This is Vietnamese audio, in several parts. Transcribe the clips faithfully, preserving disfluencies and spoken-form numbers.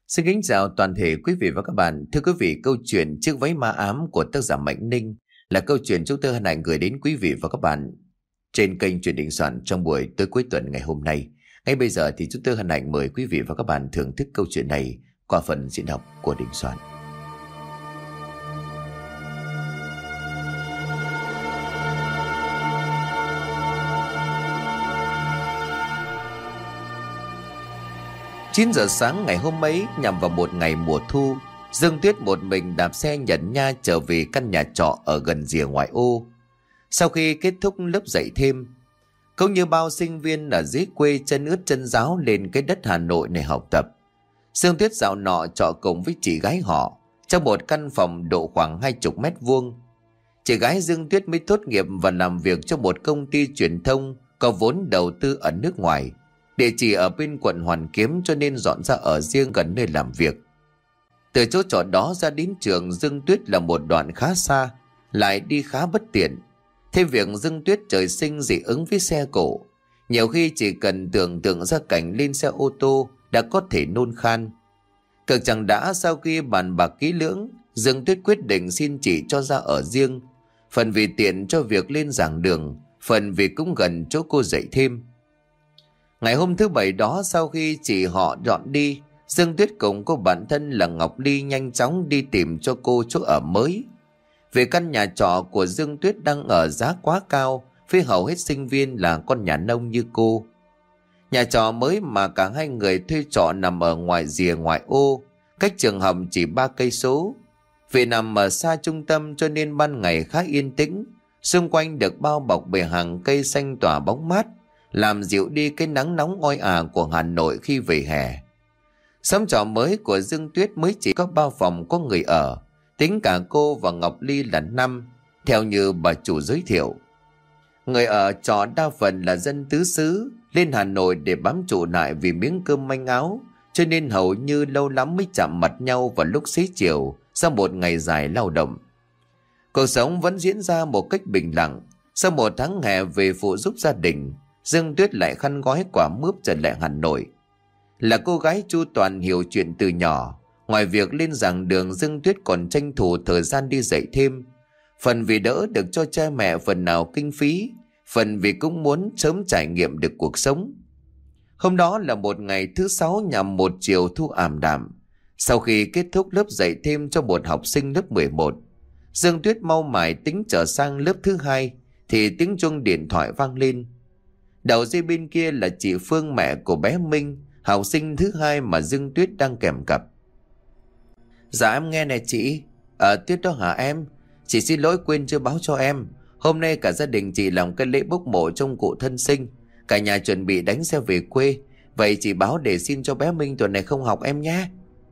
Xin kính chào toàn thể quý vị và các bạn. Thưa quý vị, câu chuyện Chiếc váy ma ám của tác giả Mạnh Ninh là câu chuyện chúng tôi hân hạnh gửi đến quý vị và các bạn trên kênh Chuyện Đình Soạn trong buổi tối cuối tuần ngày hôm nay. Ngay bây giờ thì chúng tôi hân hạnh mời quý vị và các bạn thưởng thức câu chuyện này qua phần diễn đọc của Đình Soạn. chín giờ sáng ngày hôm ấy, nhằm vào một ngày mùa thu, Dương Tuyết một mình đạp xe nhận nha trở về căn nhà trọ ở gần rìa ngoại ô. Sau khi kết thúc lớp dạy thêm, cũng như bao sinh viên ở dưới quê chân ướt chân ráo lên cái đất Hà Nội này học tập, Dương Tuyết dạo nọ trọ cùng với chị gái họ trong một căn phòng độ khoảng hai chục mét vuông. Chị gái Dương Tuyết mới tốt nghiệp và làm việc cho một công ty truyền thông có vốn đầu tư ở nước ngoài. Địa chỉ ở bên quận Hoàn Kiếm cho nên dọn ra ở riêng gần nơi làm việc. Từ chỗ trọ đó ra đến trường Dương Tuyết là một đoạn khá xa, lại đi khá bất tiện. Thêm việc Dương Tuyết trời sinh dị ứng với xe cộ, nhiều khi chỉ cần tưởng tượng ra cảnh lên xe ô tô đã có thể nôn khan. Cực chẳng đã sau khi bàn bạc kỹ lưỡng, Dương Tuyết quyết định xin chị cho ra ở riêng, phần vì tiện cho việc lên giảng đường, phần vì cũng gần chỗ cô dạy thêm. Ngày hôm thứ bảy đó, sau khi chị họ dọn đi, Dương Tuyết cùng cô bạn thân là Ngọc Ly nhanh chóng đi tìm cho cô chỗ ở mới. Vì căn nhà trọ của Dương Tuyết đang ở giá quá cao với hầu hết sinh viên là con nhà nông như cô. Nhà trọ mới mà cả hai người thuê trọ nằm ở ngoài rìa ngoại ô, cách trường học chỉ ba cây số. Vì nằm ở xa trung tâm cho nên ban ngày khá yên tĩnh, xung quanh được bao bọc bởi hàng cây xanh tỏa bóng mát, làm dịu đi cái nắng nóng oi ả của Hà Nội khi về hè. Xóm trọ mới của Dương Tuyết mới chỉ có ba phòng có người ở, tính cả cô và Ngọc Ly là năm, theo như bà chủ giới thiệu. Người ở trọ đa phần là dân tứ xứ, lên Hà Nội để bám trụ lại vì miếng cơm manh áo, cho nên hầu như lâu lắm mới chạm mặt nhau vào lúc xế chiều sau một ngày dài lao động. Cuộc sống vẫn diễn ra một cách bình lặng. Sau một tháng hè về phụ giúp gia đình, Dương Tuyết lại khăn gói quả mướp trở lại Hà Nội. Là cô gái chu toàn hiểu chuyện từ nhỏ, ngoài việc lên giảng đường, Dương Tuyết còn tranh thủ thời gian đi dạy thêm, phần vì đỡ được cho cha mẹ phần nào kinh phí, phần vì cũng muốn sớm trải nghiệm được cuộc sống. Hôm đó là một ngày thứ sáu nhằm một chiều thu ảm đạm. Sau khi kết thúc lớp dạy thêm cho một học sinh lớp mười một, Dương Tuyết mau mải tính trở sang lớp thứ hai thì tiếng chuông điện thoại vang lên. Đầu dây bên kia là chị Phương, mẹ của bé Minh, học sinh thứ hai mà Dương Tuyết đang kèm cặp. Dạ em nghe nè chị. Ờ Tuyết đó hả em? Chị xin lỗi quên chưa báo cho em. Hôm nay cả gia đình chị làm cái lễ bốc mộ trong cụ thân sinh, cả nhà chuẩn bị đánh xe về quê. Vậy chị báo để xin cho bé Minh tuần này không học em nhé.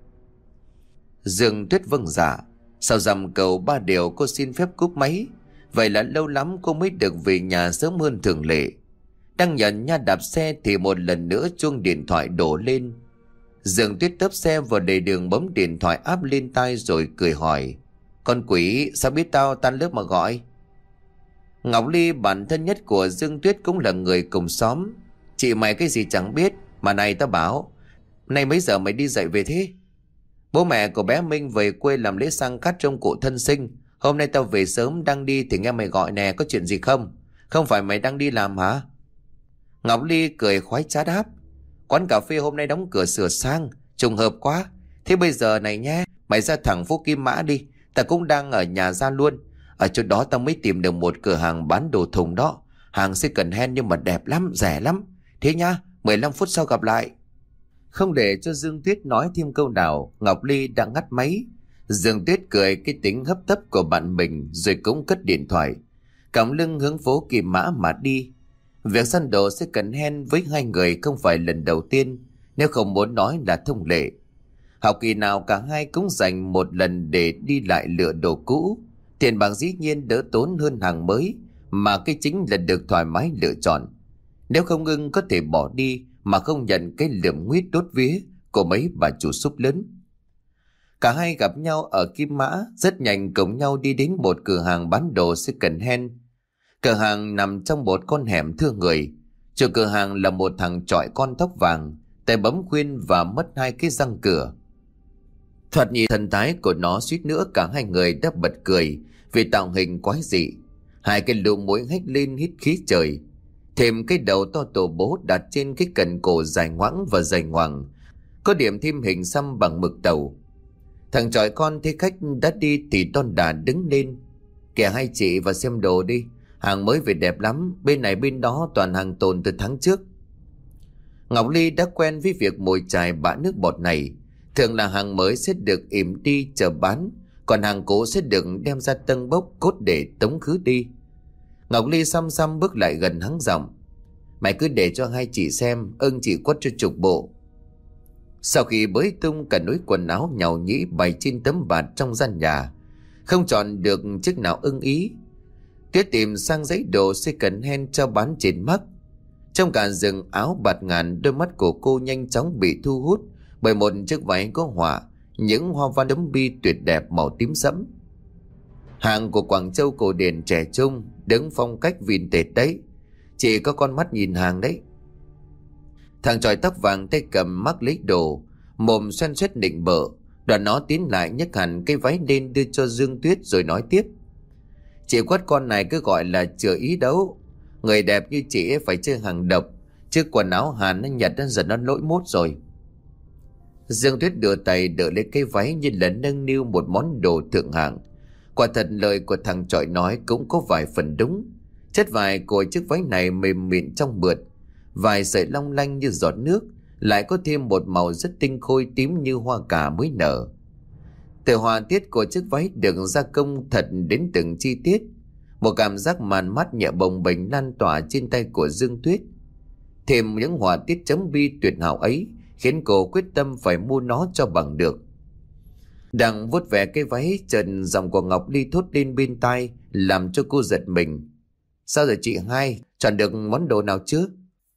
Dương Tuyết vâng dạ. Sau dằm cầu ba điều cô xin phép cúp máy. Vậy là lâu lắm cô mới được về nhà sớm hơn thường lệ. Đang nhận nha đạp xe thì một lần nữa chuông điện thoại đổ lên. Dương Tuyết tấp xe vào lề đường bấm điện thoại áp lên tai rồi cười hỏi: Con quỷ, sao biết tao tan lớp mà gọi? Ngọc Ly, bạn thân nhất của Dương Tuyết, cũng là người cùng xóm. Chị mày cái gì chẳng biết. Mà này tao bảo, nay mấy giờ mày đi dạy về thế? Bố mẹ của bé Minh về quê làm lễ sang cắt trong cụ thân sinh. Hôm nay tao về sớm đang đi thì nghe mày gọi nè, có chuyện gì không? Không phải mày đang đi làm hả? Ngọc Ly cười khoái trá đáp: Quán cà phê hôm nay đóng cửa sửa sang, trùng hợp quá. Thế bây giờ này nhé, mày ra thẳng phố Kim Mã đi, ta cũng đang ở nhà ra luôn. Ở chỗ đó tao mới tìm được một cửa hàng bán đồ thùng đó. Hàng second hand nhưng mà đẹp lắm, rẻ lắm. Thế nhá, mười lăm phút sau gặp lại. Không để cho Dương Tuyết nói thêm câu nào, Ngọc Ly đã ngắt máy. Dương Tuyết cười cái tính hấp tấp của bạn mình rồi cũng cất điện thoại, cõng lưng hướng phố Kim Mã mà đi. Việc săn đồ second hand với hai người không phải lần đầu tiên, nếu không muốn nói là thông lệ. Học kỳ nào cả hai cũng dành một lần để đi lại lựa đồ cũ. Tiền bạc dĩ nhiên đỡ tốn hơn hàng mới, mà cái chính là được thoải mái lựa chọn. Nếu không ưng có thể bỏ đi mà không nhận cái lượm nguyết đốt vía của mấy bà chủ súp lớn. Cả hai gặp nhau ở Kim Mã, rất nhanh cùng nhau đi đến một cửa hàng bán đồ second hand. Cửa hàng nằm trong một con hẻm thưa người. Chủ cửa hàng là một thằng chọi con tóc vàng, tay bấm khuyên và mất hai cái răng cửa. Thoạt nhìn thần thái của nó, suýt nữa cả hai người đã bật cười vì tạo hình quái dị. Hai cái lỗ mũi hét lên hít khí trời, thêm cái đầu to tổ bố đặt trên cái cần cổ dài ngoãng và dày ngoằng, có điểm thêm hình xăm bằng mực tàu. Thằng chọi con thấy khách đã đi thì đon đà đứng lên. Kìa hai chị vào xem đồ đi, hàng mới về đẹp lắm, bên này bên đó toàn hàng tồn từ tháng trước. Ngọc Ly đã quen với việc mồi chài bã nước bọt này. Thường là hàng mới sẽ được ỉm đi chờ bán, còn hàng cũ sẽ được đem ra tân bốc cốt để tống khứ đi. Ngọc Ly xăm xăm bước lại gần hắng giọng: Mày cứ để cho hai chị xem, ưng chị quất cho chục bộ. Sau khi bới tung cả núi quần áo nhàu nhĩ bày trên tấm bạt trong gian nhà, không chọn được chiếc nào ưng ý, Tuyết tìm sang giấy đồ second hand cho bán trên mắt. Trong cả rừng áo bạt ngàn, đôi mắt của cô nhanh chóng bị thu hút bởi một chiếc váy có họa những hoa văn đấm bi tuyệt đẹp màu tím sẫm. Hàng của Quảng Châu cổ điển trẻ trung, đứng phong cách vintage đấy. Chỉ có con mắt nhìn hàng đấy. Thằng chòi tóc vàng tay cầm mắc lấy đồ, mồm xoăn xoét nịnh bợ. Đoàn nó tiến lại nhấc hẳn cái váy lên đưa cho Dương Tuyết rồi nói tiếp: Chị quát con này cứ gọi là chừa ý đấu. Người đẹp như chị ấy phải chơi hàng độc, chứ quần áo Hàn nó Nhật nó dần nó lỗi mốt rồi. Dương Tuyết đưa tay đỡ lấy cái váy như là nâng niu một món đồ thượng hạng. Quả thật lời của thằng chọi nói cũng có vài phần đúng. Chất vải của chiếc váy này mềm mịn trong mượt, vài sợi long lanh như giọt nước, lại có thêm một màu rất tinh khôi tím như hoa cà mới nở. Từ họa tiết của chiếc váy được gia công thật đến từng chi tiết. Một cảm giác màn mát nhẹ bồng bềnh lan tỏa trên tay của Dương Tuyết. Thêm những họa tiết chấm bi tuyệt hảo ấy khiến cô quyết tâm phải mua nó cho bằng được. Đang vuốt ve cái váy, trần giọng của Ngọc Ly thốt lên bên tai làm cho cô giật mình: Sao rồi chị hai, chọn được món đồ nào chưa?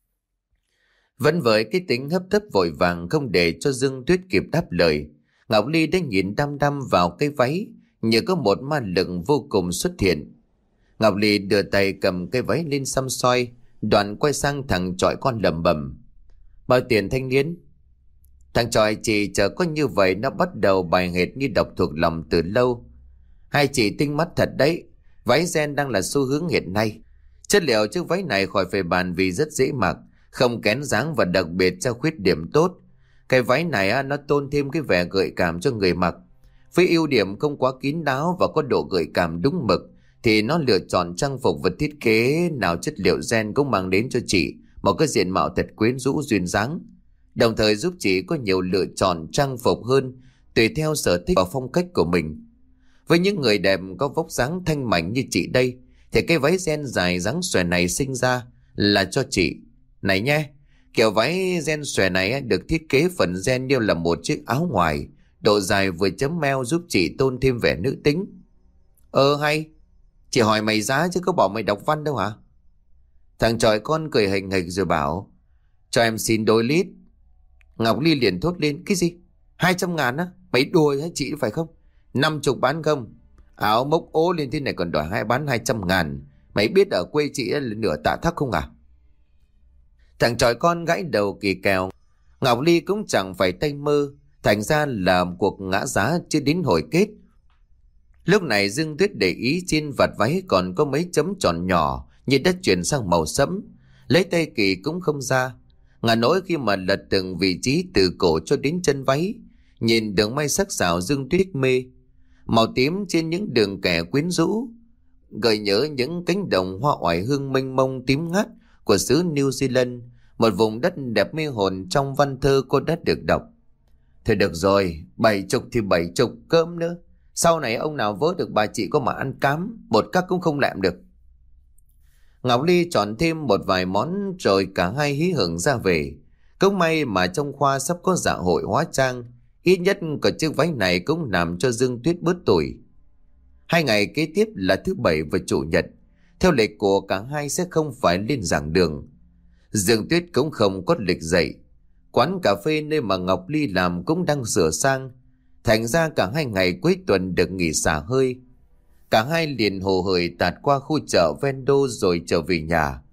Vẫn với cái tính hấp tấp vội vàng không để cho Dương Tuyết kịp đáp lời, Ngọc Ly đã nhìn đăm đăm vào cái váy như có một ma lực vô cùng xuất hiện. Ngọc Ly đưa tay cầm cái váy lên xăm soi, đoạn quay sang thằng chọi con lẩm bẩm: Bao tiền thanh niên? Thằng chọi chỉ chờ có như vậy nó bắt đầu bài hệt như đọc thuộc lòng từ lâu. Hai chị tinh mắt thật đấy, váy ren đang là xu hướng hiện nay. Chất liệu chiếc váy này khỏi phải bàn vì rất dễ mặc, không kén dáng và đặc biệt cho khuyết điểm tốt. Cái váy này nó tôn thêm cái vẻ gợi cảm cho người mặc. Với ưu điểm không quá kín đáo và có độ gợi cảm đúng mực, thì nó lựa chọn trang phục và thiết kế nào chất liệu ren cũng mang đến cho chị một cái diện mạo thật quyến rũ duyên dáng, đồng thời giúp chị có nhiều lựa chọn trang phục hơn tùy theo sở thích và phong cách của mình. Với những người đẹp có vóc dáng thanh mảnh như chị đây, thì cái váy ren dài dáng xòe này sinh ra là cho chị. Này nhé, kiểu váy ren xòe này được thiết kế phần ren như là một chiếc áo ngoài, độ dài vừa chấm meo giúp chị tôn thêm vẻ nữ tính. Ờ hay, chị hỏi mày giá chứ có bảo mày đọc văn đâu hả? Thằng chòi con cười hình hịch rồi bảo: Cho em xin đôi lít. Ngọc Ly liền thốt lên: Cái gì? Hai trăm ngàn á? Mày đùa hả chị phải không? Năm chục bán không? Áo mốc ố lên thế này còn đòi hai bán hai trăm ngàn. Mày biết ở quê chị là nửa tạ thắc không à? Thằng chòi con gãi đầu kỳ kèo. Ngọc Ly cũng chẳng phải tay mơ, thành ra là cuộc ngã giá chưa đến hồi kết. Lúc này Dương Tuyết để ý trên vạt váy còn có mấy chấm tròn nhỏ như đã chuyển sang màu sẫm, lấy tay kỳ cũng không ra. Ngả nỗi khi mà lật từng vị trí từ cổ cho đến chân váy, nhìn đường may sắc sảo Dương Tuyết mê. Màu tím trên những đường kẻ quyến rũ gợi nhớ những cánh đồng hoa oải hương mênh mông tím ngắt của xứ New Zealand, một vùng đất đẹp mê hồn trong văn thơ cô đã được đọc. Thôi được rồi, bảy chục thì bảy chục cơm nữa. Sau này ông nào vớ được bà chị có mà ăn cám, một các cũng không làm được. Ngọc Ly chọn thêm một vài món rồi cả hai hí hửng ra về. Cũng may mà trong khoa sắp có dạ hội hóa trang, ít nhất có chiếc váy này cũng làm cho Dương Tuyết bớt tuổi. Hai ngày kế tiếp là thứ bảy và chủ nhật, theo lịch của cả hai sẽ không phải lên giảng đường. Dương Tuyết cũng không có lịch dạy. Quán cà phê nơi mà Ngọc Ly làm cũng đang sửa sang, thành ra cả hai ngày cuối tuần được nghỉ xả hơi. Cả hai liền hồ hởi tạt qua khu chợ ven đô rồi trở về nhà.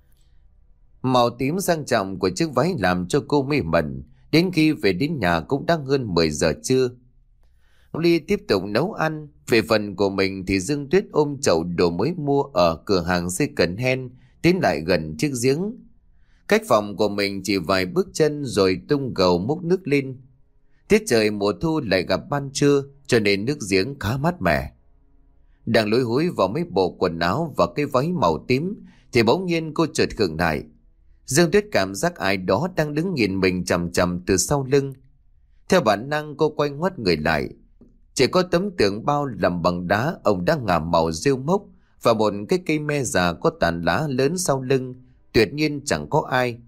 Màu tím sang trọng của chiếc váy làm cho cô mê mẩn, đến khi về đến nhà cũng đã hơn mười giờ trưa. Ly tiếp tục nấu ăn. Về phần của mình thì Dương Tuyết ôm chậu đồ mới mua ở cửa hàng second hand tiến lại gần chiếc giếng. Cách phòng của mình chỉ vài bước chân rồi tung gầu múc nước lên. Tiết trời mùa thu lại gặp ban trưa cho nên nước giếng khá mát mẻ. Đang lúi húi vào mấy bộ quần áo và cái váy màu tím thì bỗng nhiên cô chợt khựng lại. Dương Tuyết cảm giác ai đó đang đứng nhìn mình chằm chằm từ sau lưng. Theo bản năng cô quay ngoắt người lại. Chỉ có tấm tường bao làm bằng đá ông đang ngả màu rêu mốc và một cái cây me già có tàn lá lớn sau lưng. Tuyệt nhiên chẳng có ai.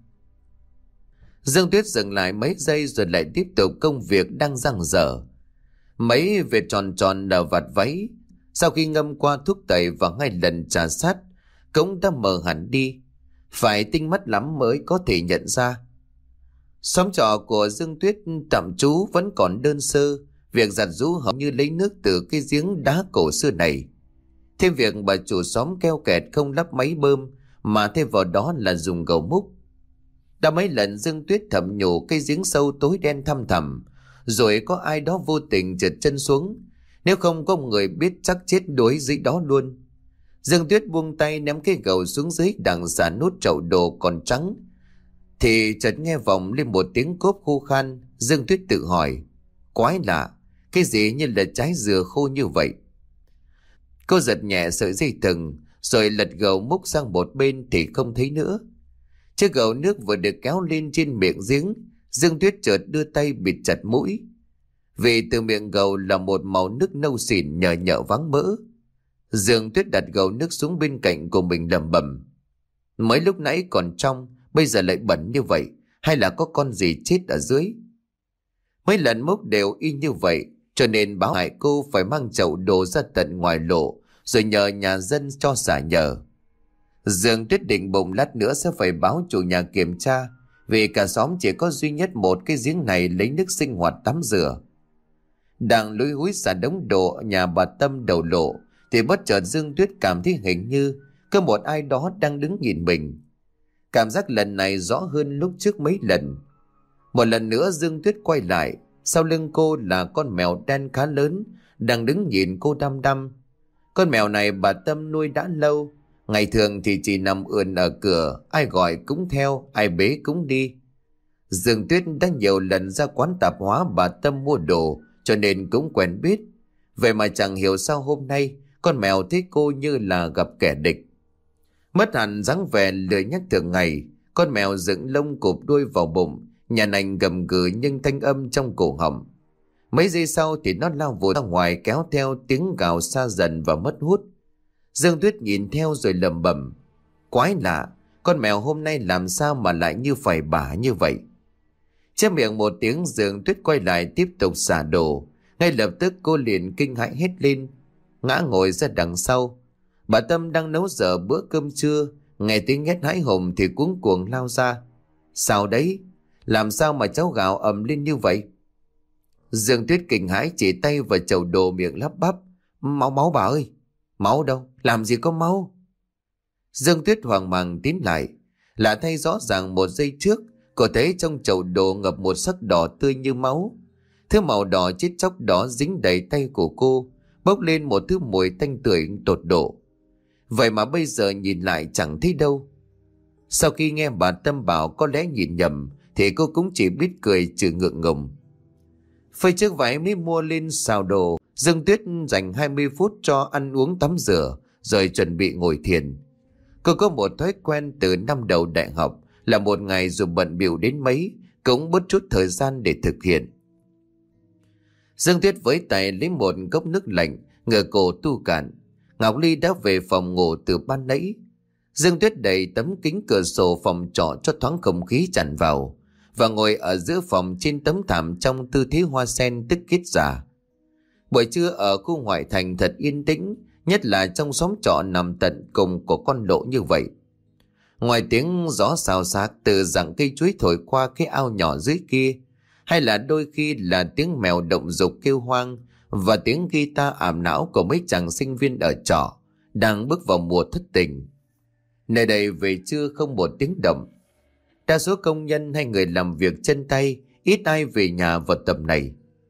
Dương Tuyết dừng lại mấy giây rồi lại tiếp tục công việc đang dang dở. Mấy vệt tròn tròn ở vạt váy sau khi ngâm qua thuốc tẩy và ngay lần trà sát cũng đã mờ hẳn đi. Phải tinh mắt lắm mới có thể nhận ra. Xóm trọ của Dương Tuyết tạm trú vẫn còn đơn sơ. Việc giặt giũ hầu như lấy nước từ cái giếng đá cổ xưa này. Thêm việc bà chủ xóm keo kẹt không lắp máy bơm mà thêm vào đó là dùng gầu múc. Đã mấy lần Dương Tuyết thầm nhủ cái giếng sâu tối đen thăm thẳm, rồi có ai đó vô tình trượt chân xuống. Nếu không có người biết chắc chết đuối dưới đó luôn. Dương Tuyết buông tay ném cái gầu xuống dưới đằng xả nút chậu đồ còn trắng. Thì chợt nghe vọng lên một tiếng cốp khô khan. Dương Tuyết tự hỏi, quái lạ, cái gì như là trái dừa khô như vậy? Cô giật nhẹ sợi dây thừng rồi lật gầu múc sang một bên thì không thấy nữa. Chiếc gầu nước vừa được kéo lên trên miệng giếng, Dương Tuyết chợt đưa tay bịt chặt mũi. Vì từ miệng gầu là một màu nước nâu xỉn nhờ nhợ váng mỡ. Dương Tuyết đặt gầu nước xuống bên cạnh của mình lẩm bẩm. Mới lúc nãy còn trong, bây giờ lại bẩn như vậy, hay là có con gì chết ở dưới? Mấy lần múc đều y như vậy, cho nên báo hại cô phải mang chậu đồ ra tận ngoài lộ, rồi nhờ nhà dân cho xả nhờ. Dương Tuyết định bụng lát nữa sẽ phải báo chủ nhà kiểm tra, vì cả xóm chỉ có duy nhất một cái giếng này lấy nước sinh hoạt tắm rửa. Đang lúi húi xả đống đồ ở nhà bà Tâm đầu lộ, thì bất chợt Dương Tuyết cảm thấy hình như có một ai đó đang đứng nhìn mình. Cảm giác lần này rõ hơn lúc trước mấy lần. Một lần nữa Dương Tuyết quay lại, sau lưng cô là con mèo đen khá lớn đang đứng nhìn cô đăm đăm. Con mèo này bà Tâm nuôi đã lâu, ngày thường thì chỉ nằm ườn ở cửa, ai gọi cũng theo, ai bế cũng đi. Dương Tuyết đã nhiều lần ra quán tạp hóa bà Tâm mua đồ cho nên cũng quen biết. Vậy mà chẳng hiểu sao hôm nay con mèo thấy cô như là gặp kẻ địch. Mất hẳn dáng vẻ lười nhắc thường ngày, con mèo dựng lông cụp đuôi vào bụng, nhà nành gầm gừ nhưng thanh âm trong cổ họng. Mấy giây sau thì nó lao vụt ra ngoài kéo theo tiếng gào xa dần và mất hút. Dương Tuyết nhìn theo rồi lẩm bẩm, quái lạ, con mèo hôm nay làm sao mà lại như phải bả như vậy? Chép miệng một tiếng, Dương Tuyết quay lại tiếp tục xả đồ. Ngay lập tức cô liền kinh hãi hét lên, ngã ngồi ra đằng sau. Bà Tâm đang nấu dở bữa cơm trưa, nghe tiếng hét hãi hùng thì cuống cuồng lao ra. Sao đấy? Làm sao mà cháu gào ầm lên như vậy? Dương Tuyết kinh hãi chỉ tay vào chậu đồ miệng lắp bắp, máu máu bà ơi. Máu đâu? Làm gì có máu? Dương Tuyết hoang mang tiến lại. Lạ thay, rõ ràng một giây trước cô thấy trong chậu đồ ngập một sắc đỏ tươi như máu. Thứ màu đỏ chết chóc đó dính đầy tay của cô, bốc lên một thứ mùi tanh tưởi tột độ. Vậy mà bây giờ nhìn lại chẳng thấy đâu. Sau khi nghe bà Tâm bảo có lẽ nhìn nhầm thì cô cũng chỉ biết cười trừ ngượng ngùng. Phơi chiếc váy mới mua lên xào đồ, Dương Tuyết dành hai mươi phút cho ăn uống tắm rửa rồi chuẩn bị ngồi thiền. Cô có một thói quen từ năm đầu đại học là một ngày dù bận bịu đến mấy cũng bớt chút thời gian để thực hiện. Dương Tuyết với tay lấy một cốc nước lạnh, ngửa cổ tu cạn. Ngọc Ly đã về phòng ngủ từ ban nãy. Dương Tuyết đẩy tấm kính cửa sổ phòng trọ cho thoáng không khí tràn vào và ngồi ở giữa phòng trên tấm thảm trong tư thế hoa sen tức kết giả. Buổi trưa ở khu ngoại thành thật yên tĩnh, nhất là trong xóm trọ nằm tận cùng của con lộ như vậy. Ngoài tiếng gió xào xạc từ rặng cây chuối thổi qua cái ao nhỏ dưới kia, hay là đôi khi là tiếng mèo động dục kêu hoang và tiếng guitar ảm não của mấy chàng sinh viên ở trọ đang bước vào mùa thất tình. Nơi đây về trưa không một tiếng động. Đa số công nhân hay người làm việc chân tay ít ai về nhà vào tầm này.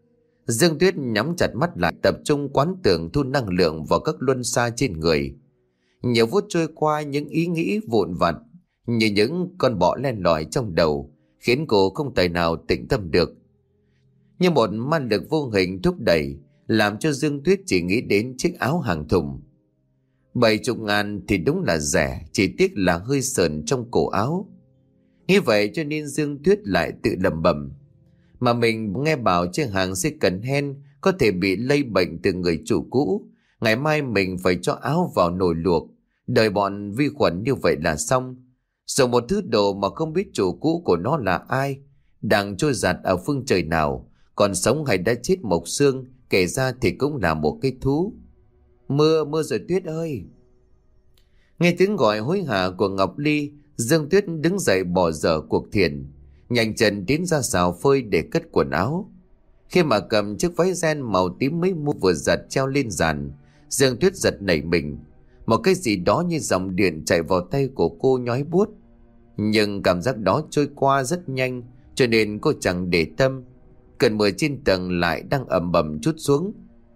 Dương Tuyết nhắm chặt mắt lại, tập trung quán tưởng thu năng lượng vào các luân xa trên người. Nhiều phút trôi qua, những ý nghĩ vụn vặt như những con bọ len lỏi trong đầu khiến cô không tài nào tĩnh tâm được. Như một ma lực vô hình thúc đẩy, làm cho Dương Tuyết chỉ nghĩ đến chiếc áo hàng thùng. Bảy chục ngàn thì đúng là rẻ, chỉ tiếc là hơi sờn trong cổ áo. Như vậy cho nên Dương Tuyết lại tự lẩm bẩm, mà mình nghe bảo trên hàng second hand có thể bị lây bệnh từ người chủ cũ. Ngày mai mình phải cho áo vào nồi luộc, đợi bọn vi khuẩn như vậy là xong. Rồi một thứ đồ mà không biết chủ cũ của nó là ai, đang trôi giạt ở phương trời nào, còn sống hay đã chết mộc xương, kể ra thì cũng là một cái thú. Mưa, mưa rồi Tuyết ơi. Nghe tiếng gọi hối hả của Ngọc Ly, Dương Tuyết đứng dậy bỏ dở cuộc thiền, nhanh chân tiến ra xào phơi để cất quần áo. Khi mà cầm chiếc váy ren màu tím mới mua vừa giặt treo lên giàn, Dương Tuyết giật nảy mình. Một cái gì đó như dòng điện chạy vào tay của cô nhói buốt. Nhưng cảm giác đó trôi qua rất nhanh, cho nên cô chẳng để tâm. Cơn mưa trên tầng lại đang ầm ầm trút xuống.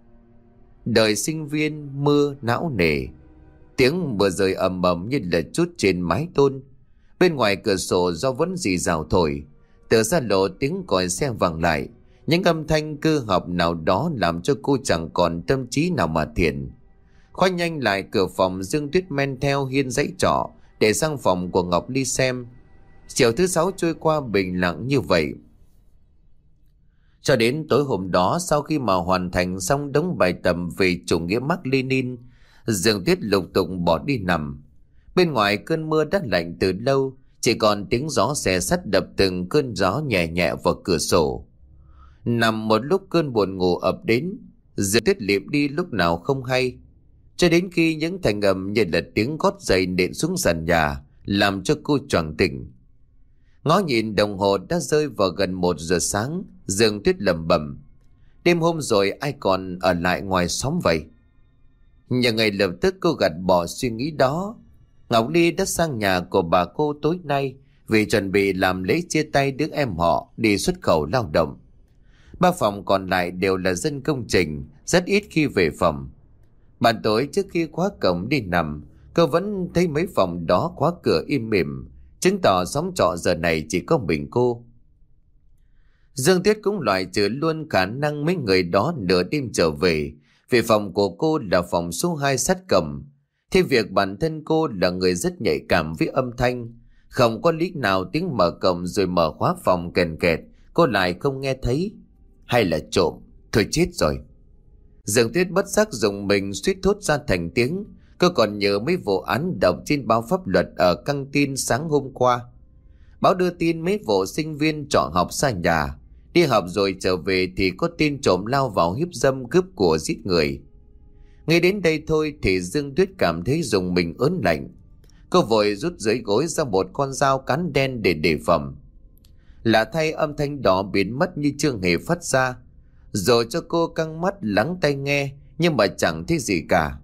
Đời sinh viên mưa não nề, tiếng mưa rơi ầm ầm như là trút trên mái tôn. Bên ngoài cửa sổ do vẫn rì rào thổi, từ xa lộ tiếng còi xe vang lại. Những âm thanh cơ học nào đó làm cho cô chẳng còn tâm trí nào mà thiền. Khoai nhanh lại cửa phòng, Dương Tuyết men theo Hiên dãy trọ để sang phòng của Ngọc Ly xem. Chiều thứ sáu trôi qua bình lặng như vậy. Cho đến tối hôm đó, sau khi mà hoàn thành xong đống bài tập về chủ nghĩa Mác Lênin, Dương Tuyết lục tục bỏ đi nằm. Bên ngoài cơn mưa đã lạnh từ lâu, chỉ còn tiếng gió xé sắt đập từng cơn gió nhẹ nhẹ vào cửa sổ. Nằm một lúc cơn buồn ngủ ập đến, Dương Tuyết liệm đi lúc nào không hay, cho đến khi những thanh âm như là tiếng gót giày nện xuống sàn nhà làm cho cô choàng tỉnh. Ngó nhìn đồng hồ đã rơi vào gần một giờ sáng, Dương Tuyết lẩm bẩm, đêm hôm rồi ai còn ở lại ngoài xóm vậy? Nhưng ngay lập tức cô gạt bỏ suy nghĩ đó. Ngọc Ly đã sang nhà của bà cô tối nay vì chuẩn bị làm lễ chia tay đứa em họ đi xuất khẩu lao động. Ba phòng còn lại đều là dân công trình, rất ít khi về phòng. Bạn tối trước khi khóa cổng đi nằm, cô vẫn thấy mấy phòng đó khóa cửa im mỉm, chứng tỏ xóm trọ giờ này chỉ có mình cô. Dương Tuyết cũng loại trừ luôn khả năng mấy người đó nửa đêm trở về, vì phòng của cô là phòng số hai sát cổng. Thế việc bản thân cô là người rất nhạy cảm với âm thanh, không có lý nào tiếng mở cổng rồi mở khóa phòng kèn kẹt cô lại không nghe thấy. Hay là trộm? Thôi chết rồi. Dương Tuyết bất giác dùng mình suýt thốt ra thành tiếng. Cô còn nhớ mấy vụ án đọc trên báo pháp luật ở căng tin sáng hôm qua. Báo đưa tin mấy vụ sinh viên trọ học xa nhà, đi học rồi trở về thì có tin trộm lao vào hiếp dâm, cướp của, giết người. Ngay đến đây thôi thì Dương Tuyết cảm thấy dùng mình ớn lạnh. Cô vội rút dưới gối ra một con dao cán đen để đề phòng. Lạ thay, âm thanh đó biến mất như chưa hề phát ra, rồi cho cô căng mắt lắng tai nghe, nhưng mà chẳng thấy gì cả.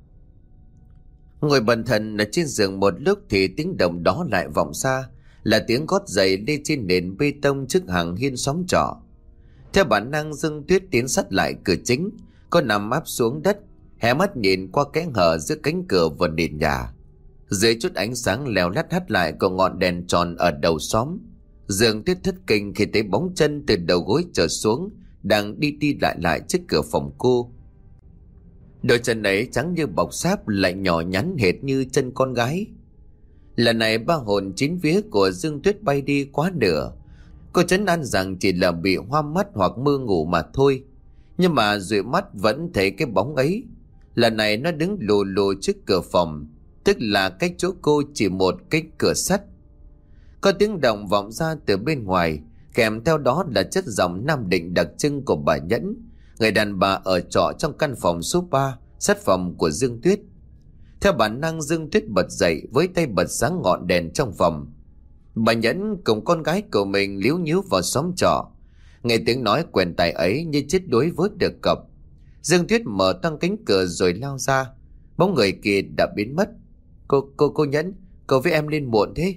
Ngồi bần thần ở trên giường một lúc thì tiếng động đó lại vọng xa, là tiếng gót giày lên trên nền bê tông trước hàng hiên xóm trọ. Theo bản năng, Dương Tuyết tiến sát lại cửa chính. Cô nằm áp xuống đất, hé mắt nhìn qua kẽ hở giữa cánh cửa và nền nhà. Dưới chút ánh sáng leo lắt hắt lại của ngọn đèn tròn ở đầu xóm, Dương Tuyết thất kinh khi thấy bóng chân từ đầu gối trở xuống đang đi đi lại lại trước cửa phòng cô. Đôi chân ấy trắng như bọc sáp, lại nhỏ nhắn hệt như chân con gái. Lần này ba hồn chín vía của Dương Tuyết bay đi quá nửa. Cô trấn an rằng chỉ là bị hoa mắt hoặc mơ ngủ mà thôi, nhưng mà dụi mắt vẫn thấy cái bóng ấy. Lần này nó đứng lù lù trước cửa phòng, tức là cách chỗ cô chỉ một cái cửa sắt. Có tiếng động vọng ra từ bên ngoài, kèm theo đó là chất giọng Nam Định đặc trưng của bà Nhẫn, người đàn bà ở trọ trong căn phòng số ba, sát phòng của Dương Tuyết. Theo bản năng, Dương Tuyết bật dậy với tay bật sáng ngọn đèn trong phòng. Bà Nhẫn cùng con gái của mình líu nhíu vào xóm trọ. Nghe tiếng nói quen tai ấy như chết đuối vớt được cọc. Dương Tuyết mở toang cánh cửa rồi lao ra. Bóng người kia đã biến mất. Cô, cô, cô Nhẫn, cô với em lên muộn thế?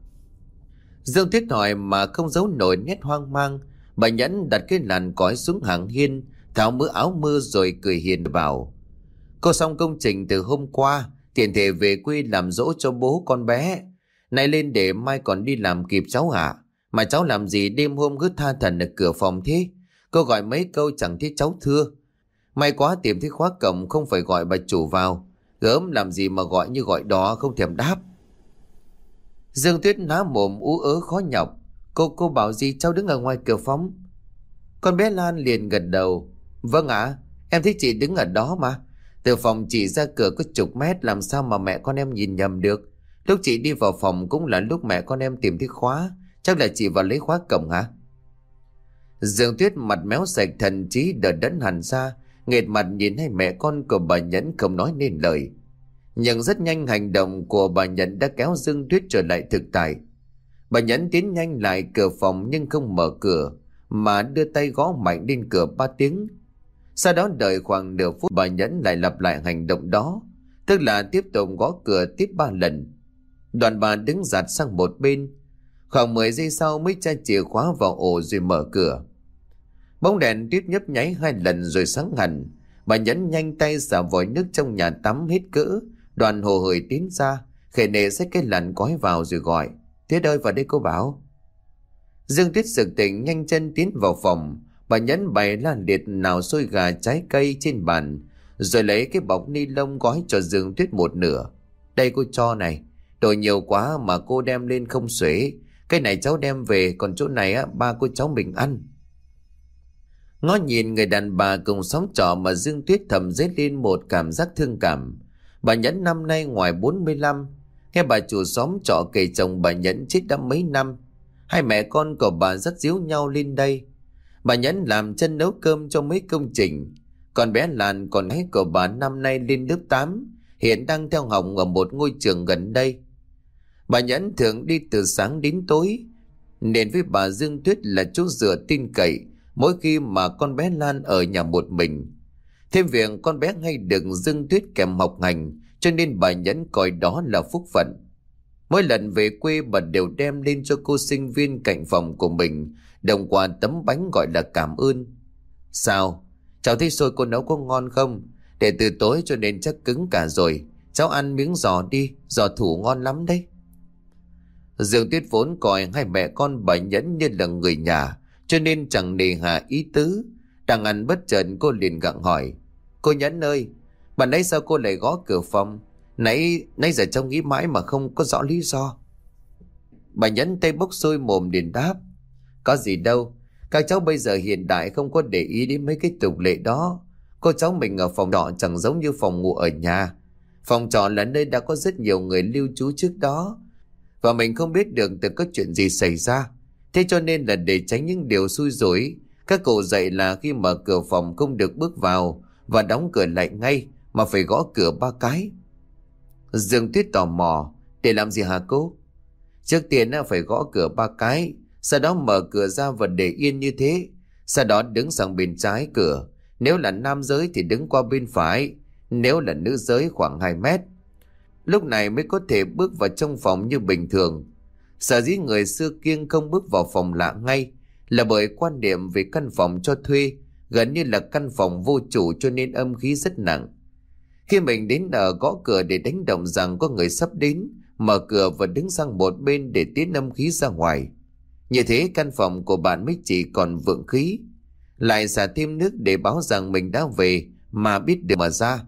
Dương Tuyết hỏi mà không giấu nổi nét hoang mang. Bà Nhẫn đặt cái làn cói xuống hàng hiên, tháo mớ áo mưa rồi cười hiền bảo: Cô xong công trình từ hôm qua, tiện thể về quê làm dỗ cho bố con bé. Nay lên để mai còn đi làm kịp cháu hả? Mà cháu làm gì đêm hôm cứ tha thần ở cửa phòng thế? Cô gọi mấy câu chẳng thấy cháu thưa. May quá tìm thấy khóa cổng không phải gọi bà chủ vào. Gớm làm gì mà gọi như gọi đó không thèm đáp. Dương Tuyết há mồm ú ớ khó nhọc. Cô cô bảo gì cháu đứng ở ngoài cửa phòng? Con bé Lan liền gật đầu. Vâng ạ, em thấy chị đứng ở đó mà. Từ phòng chị ra cửa có chục mét, làm sao mà mẹ con em nhìn nhầm được. Lúc chị đi vào phòng cũng là lúc mẹ con em tìm thấy khóa. Chắc là chị vào lấy khóa cổng hả? Dương Tuyết mặt méo sạch, thần trí đờ đẫn hẳn ra, nghệt mặt nhìn hai mẹ con của bà Nhẫn không nói nên lời. Nhưng rất nhanh hành động của bà Nhẫn đã kéo Dương Tuyết trở lại thực tại. Bà Nhẫn tiến nhanh lại cửa phòng nhưng không mở cửa, mà đưa tay gõ mạnh lên cửa ba tiếng. Sau đó đợi khoảng nửa phút, bà Nhẫn lại lặp lại hành động đó, tức là tiếp tục gõ cửa tiếp ba lần. Đoàn bà đứng giạt sang một bên. Khoảng mười giây sau mới tra chìa khóa vào ổ rồi mở cửa. Bóng đèn tiếp nhấp nháy hai lần rồi sáng hẳn. Bà Nhẫn nhanh tay xả vòi nước trong nhà tắm hết cỡ. Đoàn hồ hởi tiến ra, khề nệ xách cái làn cói vào rồi gọi: Tuyết ơi, vào đây cô Bảo. Dương Tuyết sực tỉnh, nhanh chân tiến vào phòng. Bà Nhẫn bày la liệt nào xôi gà trái cây trên bàn, rồi lấy cái bọc ni lông gói cho Dương Tuyết một nửa. Đây cô cho này, đồ nhiều quá mà cô đem lên không xuể. Cái này cháu đem về, còn chỗ này á ba cô cháu mình ăn. Ngó nhìn người đàn bà cùng xóm trọ mà Dương Tuyết thầm dấy lên một cảm giác thương cảm. Bà Nhẫn năm nay ngoài bốn mươi lăm. Nghe bà chủ xóm trọ kể chồng bà Nhẫn chết đã mấy năm. Hai mẹ con của bà rất díu nhau lên đây. Bà Nhẫn làm chân nấu cơm cho mấy công trình. Còn bé Lan, con gái của bà, năm nay lên lớp tám, hiện đang theo học ở một ngôi trường gần đây. Bà Nhẫn thường đi từ sáng đến tối, nên với bà Dương Tuyết là chỗ dựa tin cậy mỗi khi mà con bé Lan ở nhà một mình. Thêm việc con bé hay được Dương Tuyết kèm học hành, cho nên bà Nhẫn coi đó là phúc phận. Mỗi lần về quê, bà đều đem lên cho cô sinh viên cạnh phòng của mình đồng quà tấm bánh gọi là cảm ơn. Sao? Cháu thấy xôi cô nấu có ngon không? Để từ tối cho nên chắc cứng cả rồi. Cháu ăn miếng giò đi, giò thủ ngon lắm đấy. Dương Tuyết vốn coi hai mẹ con bà Nhẫn như là người nhà, cho nên chẳng nề hà ý tứ. Đang ăn bất chợt cô liền gặng hỏi: Cô Nhẫn ơi, bạn nãy sao cô lại gõ cửa phòng? Nãy nãy giờ cháu nghĩ mãi mà không có rõ lý do. Bà Nhẫn tay bốc xôi mồm liền đáp: Có gì đâu, các cháu bây giờ hiện đại không có để ý đến mấy cái tục lệ đó. Cô cháu mình ở phòng trọ chẳng giống như phòng ngủ ở nhà. Phòng trọ là nơi đã có rất nhiều người lưu trú trước đó, và mình không biết được từ có chuyện gì xảy ra. Thế cho nên là để tránh những điều xui rủi, các cụ dạy là khi mở cửa phòng không được bước vào và đóng cửa lại ngay, mà phải gõ cửa ba cái. Dương Tuyết tò mò: Để làm gì hả cô? Trước tiên phải gõ cửa ba cái, sau đó mở cửa ra và để yên như thế. Sau đó đứng sang bên trái cửa. Nếu là nam giới thì đứng qua bên phải, nếu là nữ giới khoảng hai mét. Lúc này mới có thể bước vào trong phòng như bình thường. Sở dĩ người xưa kiêng không bước vào phòng lạ ngay là bởi quan niệm về căn phòng cho thuê gần như là căn phòng vô chủ, cho nên âm khí rất nặng. Khi mình đến ở gõ cửa để đánh động rằng có người sắp đến, mở cửa và đứng sang một bên để tiến âm khí ra ngoài. Như thế căn phòng của bạn mới chỉ còn vượng khí. Lại xả thêm nước để báo rằng mình đã về mà biết được mở ra.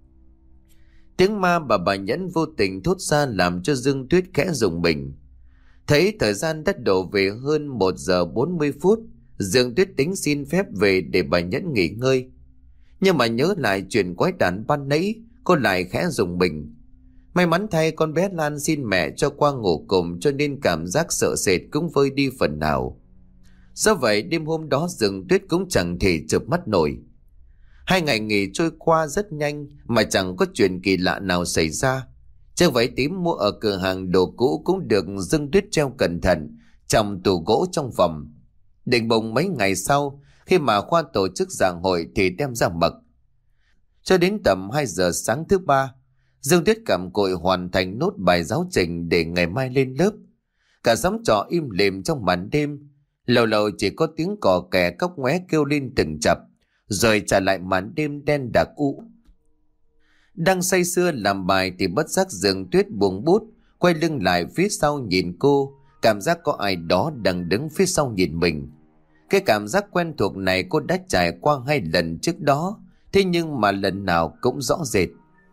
Tiếng ma bà bà Nhẫn vô tình thốt ra làm cho Dương Tuyết khẽ rùng mình. Thấy thời gian đã đổ về hơn một giờ bốn mươi phút, Dương Tuyết tính xin phép về để bà Nhẫn nghỉ ngơi. Nhưng mà nhớ lại chuyện quái đản ban nãy, cô lại khẽ rùng mình. May mắn thay con bé Lan xin mẹ cho qua ngủ cùng, cho nên cảm giác sợ sệt cũng vơi đi phần nào. Do vậy đêm hôm đó Dương Tuyết cũng chẳng thể chợp mắt nổi. Hai ngày nghỉ trôi qua rất nhanh mà chẳng có chuyện kỳ lạ nào xảy ra. Chiếc váy tím mua ở cửa hàng đồ cũ cũng được Dương Tuyết treo cẩn thận trong tủ gỗ trong phòng. Định bụng mấy ngày sau, khi mà khoa tổ chức giảng hội thì đem ra mặc. Cho đến tầm hai giờ sáng thứ ba, Dương Tuyết cặm cụi hoàn thành nốt bài giáo trình để ngày mai lên lớp. Cả xóm trọ im lìm trong màn đêm. Lâu lâu chỉ có tiếng cò kè cóc ngoé kêu lên từng chập, rồi trả lại màn đêm đen đặc u. Đang say sưa làm bài thì bất giác Dương Tuyết buông bút, quay lưng lại phía sau nhìn cô, cảm giác có ai đó đang đứng phía sau nhìn mình. Cái cảm giác quen thuộc này cô đã trải qua hai lần trước đó, thế nhưng mà lần nào cũng rõ rệt.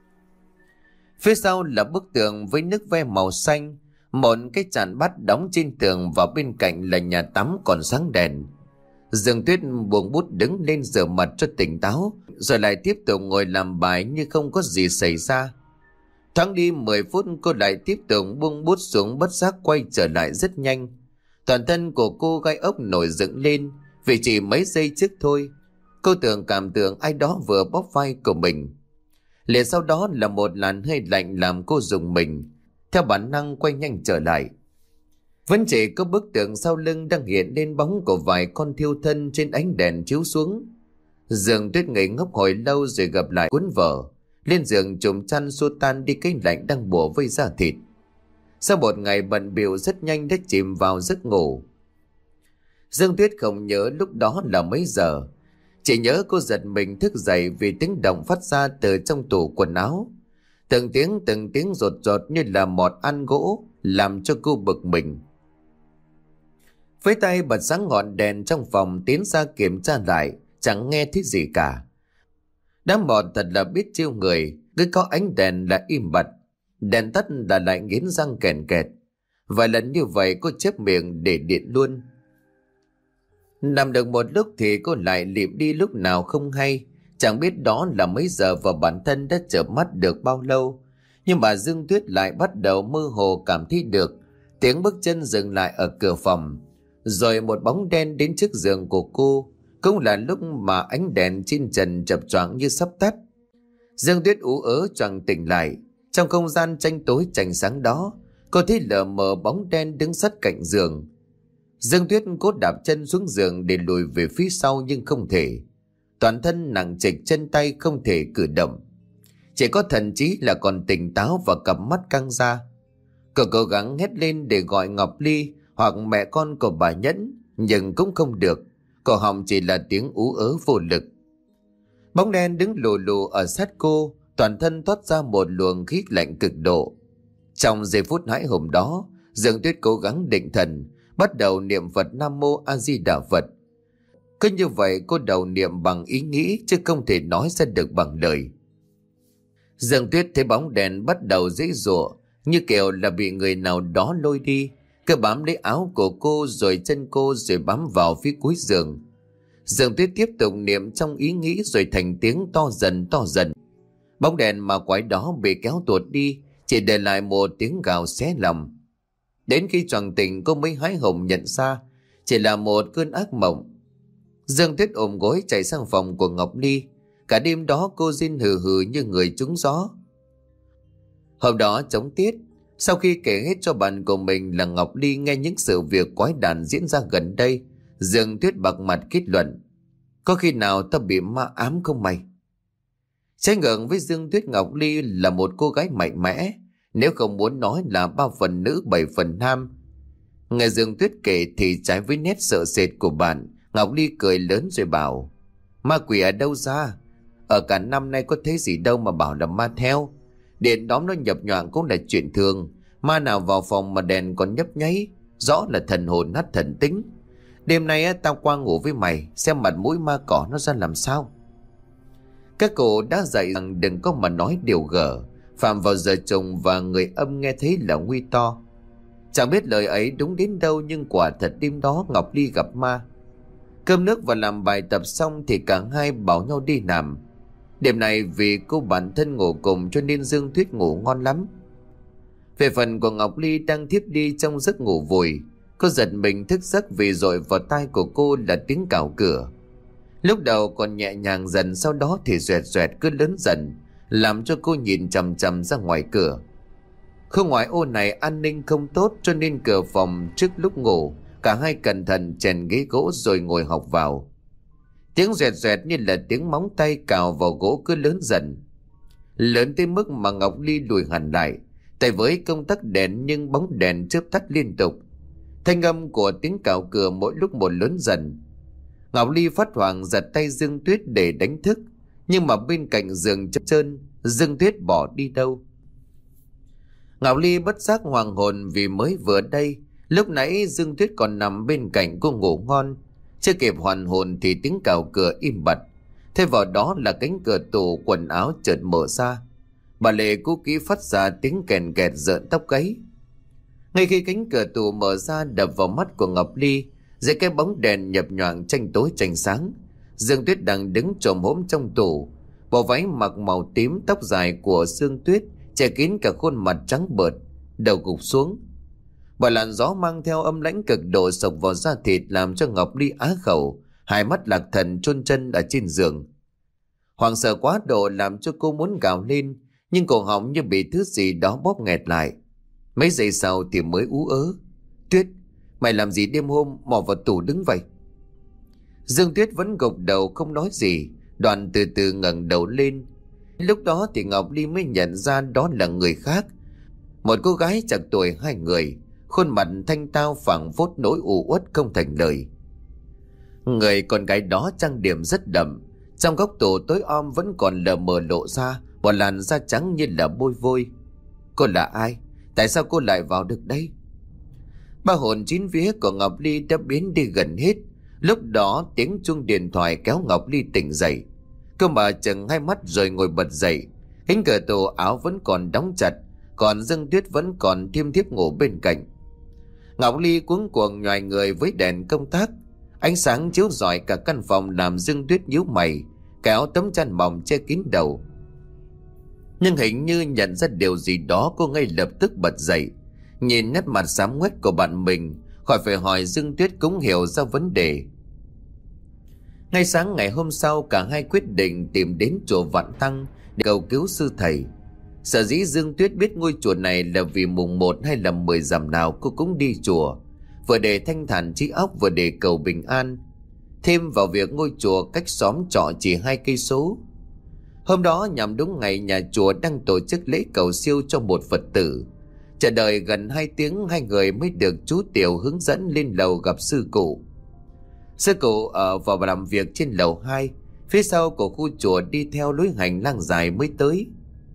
Phía sau là bức tường với nước ve màu xanh, một cái chản bát đóng trên tường và bên cạnh là nhà tắm còn sáng đèn. Dương Tuyết buông bút đứng lên rửa mặt cho tỉnh táo, rồi lại tiếp tục ngồi làm bài như không có gì xảy ra. Thoáng đi mười phút cô lại tiếp tục buông bút xuống, bất giác quay trở lại rất nhanh. Toàn thân của cô gai ốc nổi dựng lên, vì chỉ mấy giây trước thôi cô tưởng cảm tưởng ai đó vừa bóp vai của mình. Liền sau đó là một làn hơi lạnh làm cô rùng mình, theo bản năng quay nhanh trở lại. Vẫn chỉ có bức tượng sau lưng đang hiện lên bóng của vài con thiêu thân trên ánh đèn chiếu xuống. Dương Tuyết ngây ngốc hồi lâu rồi gặp lại cuốn vở, lên giường trùm chăn xua tan đi cái lạnh đang bủa vây da thịt. Sau một ngày bận bịu rất nhanh đã chìm vào giấc ngủ. Dương Tuyết không nhớ lúc đó là mấy giờ, chỉ nhớ cô giật mình thức dậy vì tiếng động phát ra từ trong tủ quần áo. Từng tiếng từng tiếng rột rột như là mọt ăn gỗ, làm cho cô bực mình. Với tay bật sáng ngọn đèn trong phòng tiến ra kiểm tra lại, chẳng nghe thấy gì cả. Đám mọt thật là biết chiêu người, cứ có ánh đèn là im bặt, đèn tắt là lại nghiến răng kèn kẹt. Vài lần như vậy cô chép miệng để điện luôn. Nằm được một lúc thì cô lại lịm đi lúc nào không hay, chẳng biết đó là mấy giờ và bản thân đã chợp mắt được bao lâu. Nhưng mà Dương Tuyết lại bắt đầu mơ hồ cảm thấy được tiếng bước chân dừng lại ở cửa phòng, rồi một bóng đen đến trước giường của cô. Cũng là lúc mà ánh đèn trên trần chập choạng như sắp tắt. Dương Tuyết ú ớ choàng tỉnh lại. Trong không gian tranh tối chành sáng đó, cô thấy lờ mờ bóng đen đứng sát cạnh giường. Dương Tuyết cố đạp chân xuống giường để lùi về phía sau nhưng không thể. Toàn thân nặng trịch, chân tay không thể cử động. Chỉ có thần trí là còn tỉnh táo và cặp mắt căng ra. Cô cố gắng hét lên để gọi Ngọc Ly hoặc mẹ con của bà Nhẫn, nhưng cũng không được. Cổ họng chỉ là tiếng ú ớ vô lực. Bóng đen đứng lù lù ở sát cô, toàn thân toát ra một luồng khí lạnh cực độ. Trong giây phút hãi hùng đó, Dương Tuyết cố gắng định thần, bắt đầu niệm Phật Nam Mô A Di Đà Phật. Cứ như vậy cô đầu niệm bằng ý nghĩ chứ không thể nói ra được bằng lời. Dương Tuyết thấy bóng đèn bắt đầu giãy giụa, như kiểu là bị người nào đó lôi đi. Cứ bám lấy áo của cô rồi chân cô rồi bám vào phía cuối giường. Dương Tuyết tiếp tục niệm trong ý nghĩ rồi thành tiếng to dần to dần. Bóng đèn mà quái đó bị kéo tuột đi, chỉ để lại một tiếng gào xé lòng. Đến khi choàng tỉnh cô mới hái hùng nhận ra chỉ là một cơn ác mộng. Dương Tuyết ôm gối chạy sang phòng của Ngọc Ly. Cả đêm đó cô rên hừ hừ như người trúng gió. Hôm đó trống tiết, sau khi kể hết cho bạn của mình là Ngọc Ly nghe những sự việc quái đản diễn ra gần đây, Dương Tuyết bạc mặt kết luận: có khi nào ta bị ma ám không mày? Trái ngược với Dương Tuyết, Ngọc Ly là một cô gái mạnh mẽ, nếu không muốn nói là ba phần nữ bảy phần nam. Nghe Dương Tuyết kể thì trái với nét sợ sệt của bạn, Ngọc Ly cười lớn rồi bảo: ma quỷ ở đâu ra? Ở cả năm nay có thấy gì đâu mà bảo là ma theo. Điện đóm nó nhập nhoạng cũng là chuyện thường. Ma nào vào phòng mà đèn còn nhấp nháy, rõ là thần hồn nát thần tính. Đêm nay á, tao qua ngủ với mày, xem mặt mũi ma cỏ nó ra làm sao. Các cụ đã dạy rằng đừng có mà nói điều gở, phạm vào giờ chồng và người âm nghe thấy là nguy to. Chẳng biết lời ấy đúng đến đâu, nhưng quả thật đêm đó Ngọc Ly gặp ma. Cơm nước và làm bài tập xong thì cả hai bảo nhau đi nằm. Đêm này vì cô bản thân ngủ cùng cho nên Dương Tuyết ngủ ngon lắm. Về phần của Ngọc Ly đang thiếp đi trong giấc ngủ vùi, cô giật mình thức giấc vì dội vào tai của cô là tiếng cào cửa. Lúc đầu còn nhẹ nhàng, dần sau đó thì doẹt doẹt cứ lớn dần, làm cho cô nhìn chằm chằm ra ngoài cửa. Khu ngoại ô này an ninh không tốt, cho nên cửa phòng trước lúc ngủ cả hai cẩn thận chèn ghế gỗ rồi ngồi học vào. Tiếng doẹt doẹt như là tiếng móng tay cào vào gỗ cứ lớn dần, lớn tới mức mà Ngọc Ly lùi hẳn lại, tay với công tắc đèn nhưng bóng đèn chớp tắt liên tục. Thanh âm của tiếng cào cửa mỗi lúc một lớn dần. Ngọc Ly phát hoảng giật tay Dương Tuyết để đánh thức, nhưng mà bên cạnh giường trống trơn, Dương Tuyết bỏ đi đâu. Ngọc Ly bất giác hoàng hồn vì mới vừa đây, lúc nãy Dương Tuyết còn nằm bên cạnh cô ngủ ngon. Chưa kịp hoàn hồn thì tiếng cào cửa im bặt. Thay vào đó là cánh cửa tủ quần áo chợt mở ra. Bà Lệ cú kỹ phát ra tiếng kèn kẹt rợn tóc gáy. Ngay khi cánh cửa tủ mở ra đập vào mắt của Ngọc Ly, dưới cái bóng đèn nhập nhoạng tranh tối tranh sáng, Dương Tuyết đang đứng chồm hổm trong tủ. Bộ váy mặc màu tím, tóc dài của Dương Tuyết che kín cả khuôn mặt trắng bợt, đầu gục xuống. Bởi làn gió mang theo âm lãnh cực độ sộc vào da thịt làm cho Ngọc Ly á khẩu, hai mắt lạc thần chôn chân ở trên giường. Hoảng sợ quá độ làm cho cô muốn gào lên, nhưng cổ họng như bị thứ gì đó bóp nghẹt lại. Mấy giây sau thì mới ú ớ: Tuyết, mày làm gì đêm hôm mò vào tủ đứng vậy? Dương Tuyết vẫn gục đầu không nói gì, Đoàn từ từ ngẩng đầu lên. Lúc đó thì Ngọc Ly mới nhận ra đó là người khác, một cô gái chạc tuổi hai người, khuôn mặt thanh tao phảng phất nỗi u uất không thành lời. Người con gái đó trang điểm rất đậm, trong góc tủ tối om vẫn còn lờ mờ lộ ra một làn da trắng như là bôi vôi. Cô là ai? Tại sao cô lại vào được đây? Ba hồn chín vía của Ngọc Ly đã biến đi gần hết. Lúc đó tiếng chuông điện thoại kéo Ngọc Ly tỉnh dậy. Cô mở chừng hai mắt rồi ngồi bật dậy. Cánh cửa tủ áo vẫn còn đóng chặt, còn Dương Tuyết vẫn còn thiêm thiếp ngủ bên cạnh. Ngọc Ly cuống cuồng nhoài người với đèn công tác. Ánh sáng chiếu rọi cả căn phòng làm Dương Tuyết nhíu mày, kéo tấm chăn mỏng che kín đầu. Nhưng hình như nhận ra điều gì đó, cô ngay lập tức bật dậy, nhìn nét mặt xám ngoét của bạn mình, khỏi phải hỏi Dương Tuyết cũng hiểu ra vấn đề. Ngay sáng ngày hôm sau, cả hai quyết định tìm đến chùa Vạn Tăng để cầu cứu sư thầy. Sở dĩ Dương Tuyết biết ngôi chùa này là vì mùng một hay là mười rằm nào cô cũng đi chùa, vừa để thanh thản trí óc vừa để cầu bình an. Thêm vào việc ngôi chùa cách xóm trọ chỉ hai cây số. Hôm đó nhằm đúng ngày nhà chùa đang tổ chức lễ cầu siêu cho một Phật tử. Chờ đợi gần hai tiếng, hai người mới được chú Tiểu hướng dẫn lên lầu gặp sư cụ. Sư cụ ở vào làm việc trên lầu hai, phía sau của khu chùa đi theo lối hành lang dài mới tới.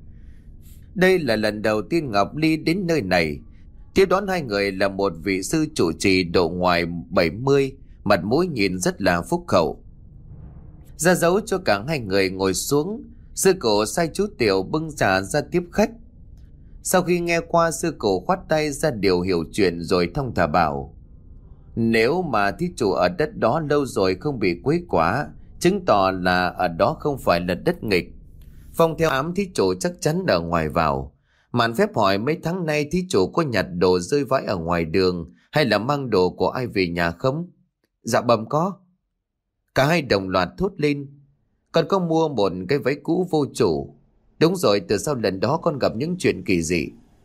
Đây là lần đầu tiên Ngọc Ly đến nơi này. Tiếp đón hai người là một vị sư trụ trì độ ngoài bảy mươi, mặt mũi nhìn rất là phúc hậu. Ra dấu cho cả hai người ngồi xuống, sư cụ sai chú Tiểu bưng trà ra tiếp khách. Sau khi nghe qua, sư cụ khoát tay ra điều hiểu chuyện rồi thong thả bảo: Nếu mà thí chủ ở đất đó lâu rồi không bị quấy quả, chứng tỏ là ở đó không phải là đất nghịch. Phong theo ám thí chủ chắc chắn ở ngoài vào. Mạn phép hỏi mấy tháng nay thí chủ có nhặt đồ rơi vãi ở ngoài đường hay là mang đồ của ai về nhà không? Dạ bẩm có. Cả hai đồng loạt thốt lên: Con có mua một cái váy cũ vô chủ. Đúng rồi, từ sau lần đó con gặp những chuyện kỳ dị.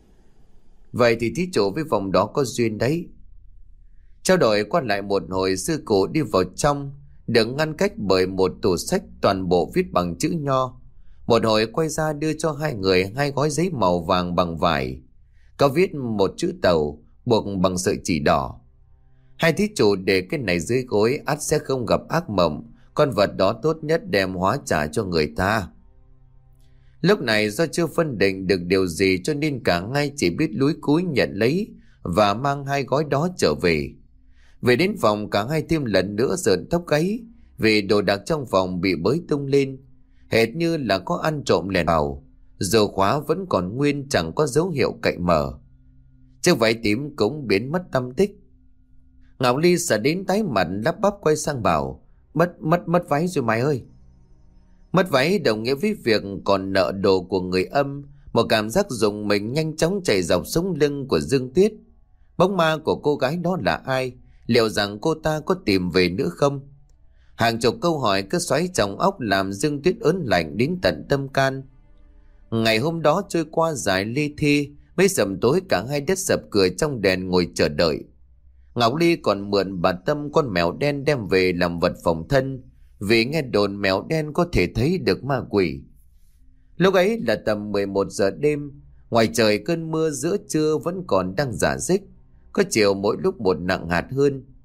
Vậy thì thí chủ với vòng đó có duyên đấy. Trao đổi qua lại một hồi, sư cụ đi vào trong, được ngăn cách bởi một tủ sách toàn bộ viết bằng chữ nho. Một hồi quay ra đưa cho hai người hai gói giấy màu vàng bằng vải, có viết một chữ Tàu buộc bằng sợi chỉ đỏ. Hai thí chủ để cái này dưới gối, ắt sẽ không gặp ác mộng. Con vật đó tốt nhất đem hóa trả cho người ta. Lúc này do chưa phân định được điều gì cho nên cả hai chỉ biết lúi cúi nhận lấy và mang hai gói đó trở về. Về đến phòng, cả hai thêm lần nữa rợn tóc gáy vì đồ đạc trong phòng bị bới tung lên, hệt như là có ăn trộm lẻn vào. Giờ khóa vẫn còn nguyên, chẳng có dấu hiệu cậy mở. Chiếc váy tím cũng biến mất tăm tích. Ngọc Ly sợ đến tái mặt, lắp bắp quay sang bảo: Mất, mất, mất váy rồi mày ơi. Mất váy đồng nghĩa với việc còn nợ đồ của người âm. Một cảm giác rùng mình nhanh chóng chạy dọc sống lưng của Dương Tuyết. Bóng ma của cô gái đó là ai? Liệu rằng cô ta có tìm về nữa không? Hàng chục câu hỏi cứ xoáy trong óc làm Dương Tuyết ớn lạnh đến tận tâm can. Ngày hôm đó trôi qua dài li thi, mấy sầm tối cả hai đất sập cửa trong đèn ngồi chờ đợi. Ngọc Ly còn mượn bà Tâm con mèo đen đem về làm vật phòng thân, vì nghe đồn mèo đen có thể thấy được ma quỷ. Lúc ấy là tầm mười một giờ đêm, ngoài trời cơn mưa giữa trưa vẫn còn đang rả rích, có chiều mỗi lúc một nặng hạt hơn.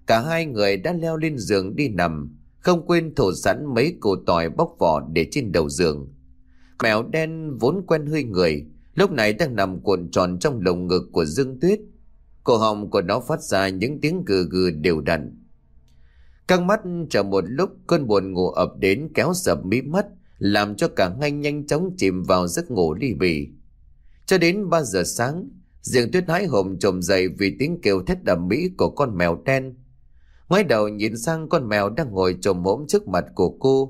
Cả hai người đã leo lên giường đi nằm, không quên thổ sẵn mấy củ tỏi bóc vỏ để trên đầu giường. Mèo đen vốn quen hơi người, lúc này đang nằm cuộn tròn trong lồng ngực của Dương Tuyết. Cổ họng của nó phát ra những tiếng gừ gừ đều đặn. Căng mắt chờ một lúc, cơn buồn ngủ ập đến kéo sập mí mắt, làm cho cả hai nhanh chóng chìm vào giấc ngủ ly bì. Cho đến ba giờ sáng, Dương Tuyết hái hồn chồm dậy vì tiếng kêu thét ầm ĩ của con mèo đen. Ngoái đầu nhìn sang con mèo đang ngồi chồm hổm trước mặt của cô.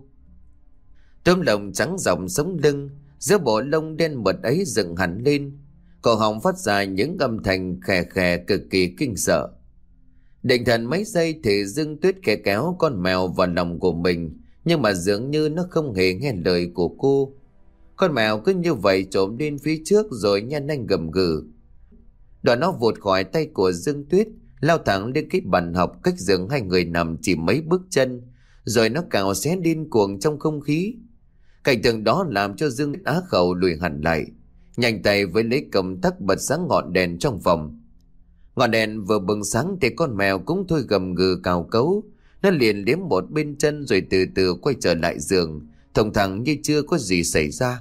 Tấm lông trắng rộng sống lưng, giữa bộ lông đen mượt ấy dựng hẳn lên, cổ họng phát ra những âm thanh khè khè cực kỳ kinh sợ. Định thần mấy giây thì Dương Tuyết khẽ kéo con mèo vào lòng của mình, nhưng mà dường như nó không hề nghe lời của cô. Con mèo cứ như vậy trộm lên phía trước rồi nhăn nanh gầm gừ. Đoạn nó vụt khỏi tay của Dương Tuyết, lao thẳng lên cái bàn học cách giường hai người nằm chỉ mấy bước chân, rồi nó cào xé điên cuồng trong không khí. Cảnh tượng đó làm cho Dương Tuyết á khẩu lùi hẳn lại, nhanh tay với lấy công tắc bật sáng ngọn đèn trong phòng. Ngọn đèn vừa bừng sáng thì con mèo cũng thôi gầm gừ cào cấu. Nó liền liếm một bên chân rồi từ từ quay trở lại giường, thong thả như chưa có gì xảy ra.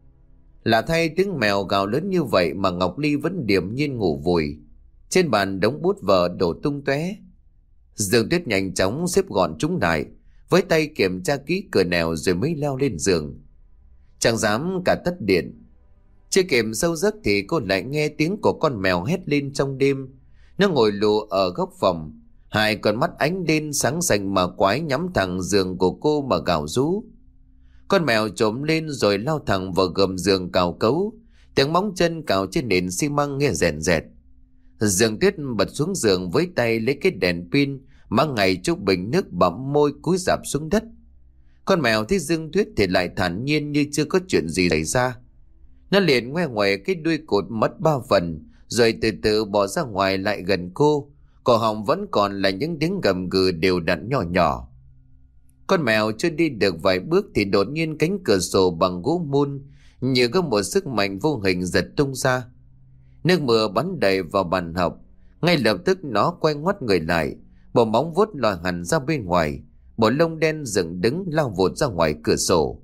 Lạ thay, tiếng mèo gào lớn như vậy mà Ngọc Ly vẫn điềm nhiên ngủ vùi. Trên bàn đống bút vở đổ tung tóe. Dương Tuyết nhanh chóng xếp gọn chúng lại, với tay kiểm tra kỹ cửa nẻo rồi mới leo lên giường. Chẳng dám cả tắt điện. Chưa kịp sâu giấc thì cô lại nghe tiếng của con mèo hét lên trong đêm. Nó ngồi lù ở góc phòng, hai con mắt ánh lên sáng xanh mà quái nhắm thẳng giường của cô mà gào rú. Con mèo trồm lên rồi lao thẳng vào gầm giường cào cấu, tiếng móng chân cào trên nền xi măng nghe rèn rẹt. Dương Tuyết bật xuống giường với tay lấy cái đèn pin, mang ngày chúc bình nước bặm môi cúi rạp xuống đất. Con mèo thấy Dương Tuyết thì lại thản nhiên như chưa có chuyện gì xảy ra. Nó liền ngoe ngoẩy cái đuôi cột mất ba phần, rồi từ từ bò ra ngoài lại gần cô. Cổ họng vẫn còn là những tiếng gầm gừ đều đặn nhỏ nhỏ. Con mèo chưa đi được vài bước thì đột nhiên cánh cửa sổ bằng gỗ mun như có một sức mạnh vô hình giật tung ra. Nước mưa bắn đầy vào bàn học. Ngay lập tức nó quay ngoắt người lại, bộ móng vuốt lòi hẳn ra bên ngoài, bộ lông đen dựng đứng lao vụt ra ngoài cửa sổ.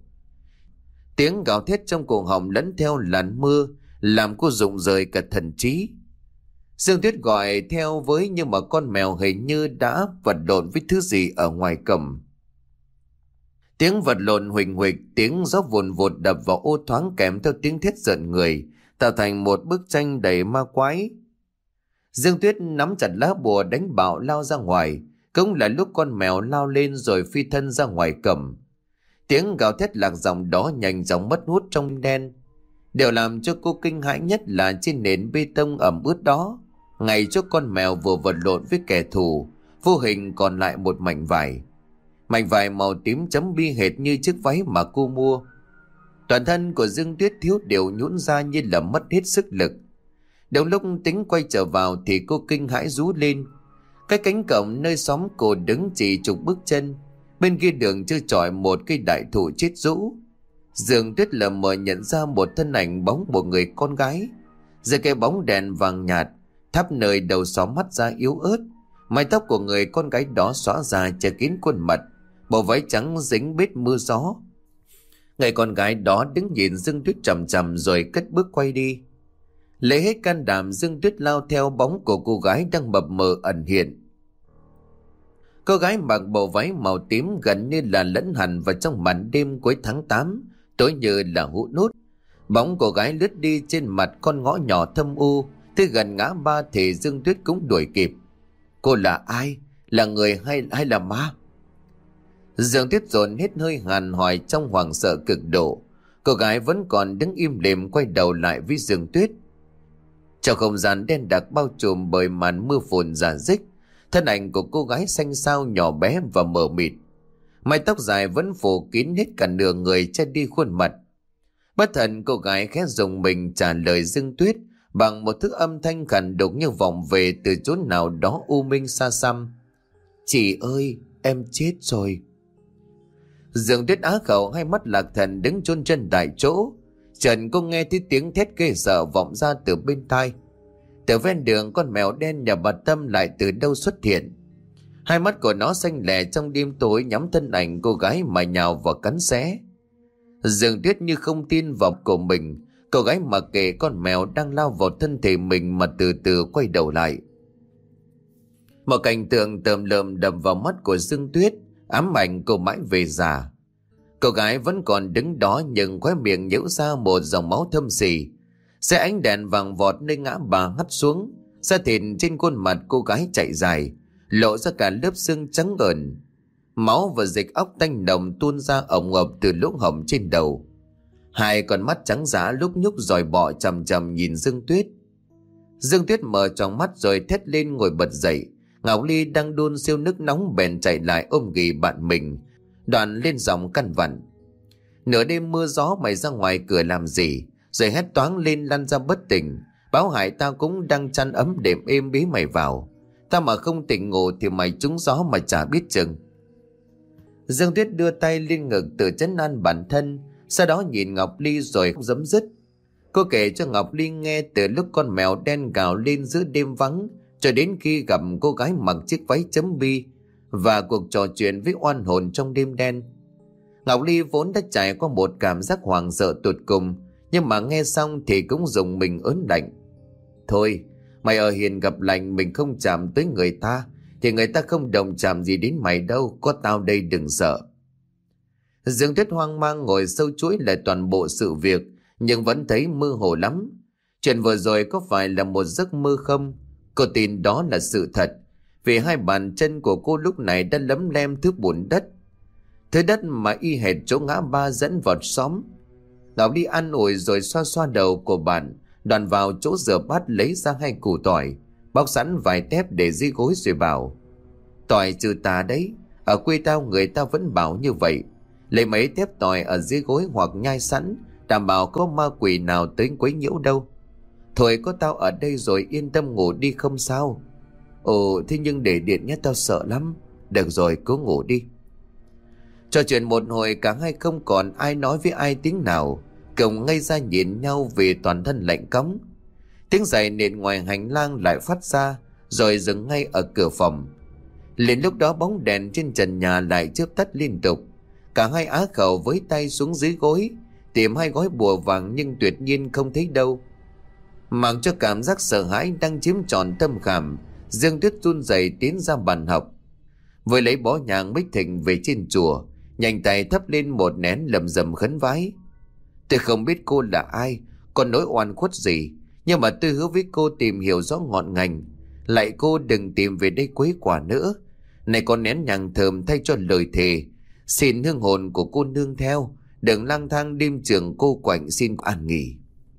Tiếng gào thét trong cổ họng lẫn theo làn mưa làm cô rụng rời cả thần trí. Dương Tuyết gọi theo với, nhưng mà con mèo hình như đã vật lộn với thứ gì ở ngoài cổng. Tiếng vật lộn huỳnh huỳnh, tiếng gió vùn vụt đập vào ô thoáng kèm theo tiếng thét giận người, tạo thành một bức tranh đầy ma quái. Dương Tuyết nắm chặt lá bùa đánh bạo lao ra ngoài, cũng là lúc con mèo lao lên rồi phi thân ra ngoài cổng. Tiếng gào thét lạc giọng đó nhanh chóng mất hút trong đen. Điều làm cho cô kinh hãi nhất là trên nền bê tông ẩm ướt đó, ngay chỗ con mèo vừa vật lộn với kẻ thù, vô hình còn lại một mảnh vải. Mảnh vải màu tím chấm bi hệt như chiếc váy mà cô mua. Toàn thân của Dương Tuyết thiếu điều nhũn ra như là mất hết sức lực. Đầu lúc tính quay trở vào thì cô kinh hãi rú lên. Cái cánh cổng nơi xóm cô đứng chỉ chục bước chân, bên kia đường chưa chọi một cây đại thụ chết rũ. Dương Tuyết lờ mờ nhận ra một thân ảnh bóng một người con gái. Dưới cái bóng đèn vàng nhạt thắp nơi đầu xóm mắt ra yếu ớt, mái tóc của người con gái đó xõa ra che kín khuôn mặt, bộ váy trắng dính bết mưa gió. Người con gái đó đứng nhìn Dương Tuyết chằm chằm rồi cất bước quay đi. Lấy hết can đảm, Dương Tuyết lao theo bóng của cô gái đang mập mờ ẩn hiện. Cô gái mặc bộ váy màu tím gần như là lẫn hẳn vào trong màn đêm cuối tháng tám, tối như là hũ nút. Bóng cô gái lướt đi trên mặt con ngõ nhỏ thâm u, tới gần ngã ba thì Dương Tuyết cũng đuổi kịp. Cô là ai? Là người hay hay là ma? Dương Tuyết dồn hết hơi hàn hỏi trong hoảng sợ cực độ. Cô gái vẫn còn đứng im lìm quay đầu lại với Dương Tuyết. Trong không gian đen đặc bao trùm bởi màn mưa phùn rả rích, thân ảnh của cô gái xanh xao nhỏ bé và mờ mịt. Mái tóc dài vẫn phủ kín hết cả nửa người che đi khuôn mặt. Bất thần cô gái khẽ dùng mình trả lời Dương Tuyết bằng một thứ âm thanh khàn đục như vọng về từ chốn nào đó u minh xa xăm. Chị ơi, em chết rồi. Dương Tuyết á khẩu, hai mắt lạc thần đứng chôn chân tại chỗ. Trần cô nghe thấy tiếng thét ghê sợ vọng ra từ bên tai. Từ ven đường, con mèo đen nhà bà Tâm lại từ đâu xuất hiện. Hai mắt của nó xanh lè trong đêm tối, nhắm thân ảnh cô gái mà nhào vào cắn xé. Dương Tuyết như không tin vào cổ mình. Cô gái mặc kệ con mèo đang lao vào thân thể mình mà từ từ quay đầu lại. Một cảnh tượng tởm lợm đập vào mắt của Dương Tuyết, ám ảnh cô mãi về già. Cô gái vẫn còn đứng đó nhưng khóe miệng nhễu ra một dòng máu thâm sỉ. Xe ánh đèn vàng vọt nơi ngã bà hắt xuống, da thịt trên khuôn mặt cô gái chạy dài, lộ ra cả lớp xương trắng ợn. Máu và dịch óc tanh nồng tuôn ra ổng ập từ lỗ hổng trên đầu. Hai con mắt trắng dã lúc nhúc dòi bọ chằm chằm nhìn Dương Tuyết. Dương Tuyết mở tròn mắt rồi thét lên ngồi bật dậy. Ngọc Ly đang đun siêu nước nóng bèn chạy lại ôm ghì bạn mình, đoạn lên giọng căn vặn: nửa đêm mưa gió mày ra ngoài cửa làm gì? Rồi hét toáng lên lăn ra bất tỉnh. Báo hại tao cũng đang chăn ấm đệm êm bí mày vào. Tao mà không tỉnh ngủ thì mày trúng gió mà chả biết chừng. Dương Tuyết đưa tay lên ngực tự trấn an bản thân, sau đó nhìn Ngọc Ly rồi không giấm dứt. Cô kể cho Ngọc Ly nghe từ lúc con mèo đen gào lên giữa đêm vắng cho đến khi gặp cô gái mặc chiếc váy chấm bi và cuộc trò chuyện với oan hồn trong đêm đen. Ngọc Ly vốn đã trải qua một cảm giác hoảng sợ tột cùng, nhưng mà nghe xong thì cũng dùng mình ớn lạnh. Thôi, mày ở hiền gặp lành, mình không chạm tới người ta thì người ta không đồng chạm gì đến mày đâu, có tao đây đừng sợ. Dương Tuyết hoang mang ngồi sâu chuỗi lại toàn bộ sự việc, nhưng vẫn thấy mơ hồ lắm. Chuyện vừa rồi có phải là một giấc mơ không? Cô tin đó là sự thật, vì hai bàn chân của cô lúc này đã lấm lem thứ bùn đất, thứ đất mà y hệt chỗ ngã ba dẫn vào xóm. Ngọc đi ăn ủi rồi xoa xoa đầu của bạn, đoàn vào chỗ rửa bát lấy ra hai củ tỏi, bóc sẵn vài tép để dưới gối rồi bảo: tỏi trừ tà đấy, ở quê tao người ta vẫn bảo như vậy. Lấy mấy tép tỏi ở dưới gối hoặc nhai sẵn, đảm bảo có ma quỷ nào tới quấy nhiễu đâu. Thôi có tao ở đây rồi, yên tâm ngủ đi không sao. Ồ, thế nhưng để điện nhé, tao sợ lắm. Được rồi, cứ ngủ đi. Trò chuyện một hồi cả hai không còn ai nói với ai tiếng nào, cùng ngây ra nhìn nhau vì toàn thân lạnh cóng. Tiếng giày nện ngoài hành lang lại phát ra, rồi dừng ngay ở cửa phòng. Liền lúc đó bóng đèn trên trần nhà lại chớp tắt liên tục. Cả hai á khẩu với tay xuống dưới gối tìm hai gói bùa vàng nhưng tuyệt nhiên không thấy đâu. Mặc cho cảm giác sợ hãi đang chiếm trọn tâm khảm, Dương Tuyết run rẩy tiến ra bàn học, vừa lấy bó nhang bích thịnh về trên chùa, nhanh tay thắp lên một nén lầm rầm khấn vái. Tôi không biết cô là ai, còn nỗi oan khuất gì, nhưng mà tôi hứa với cô tìm hiểu rõ ngọn ngành. Lại cô đừng tìm về đây quấy quả nữa. Này con nén nhang thơm thay cho lời thề, xin hương hồn của cô nương theo, đừng lang thang đêm trường cô quạnh xin an nghỉ.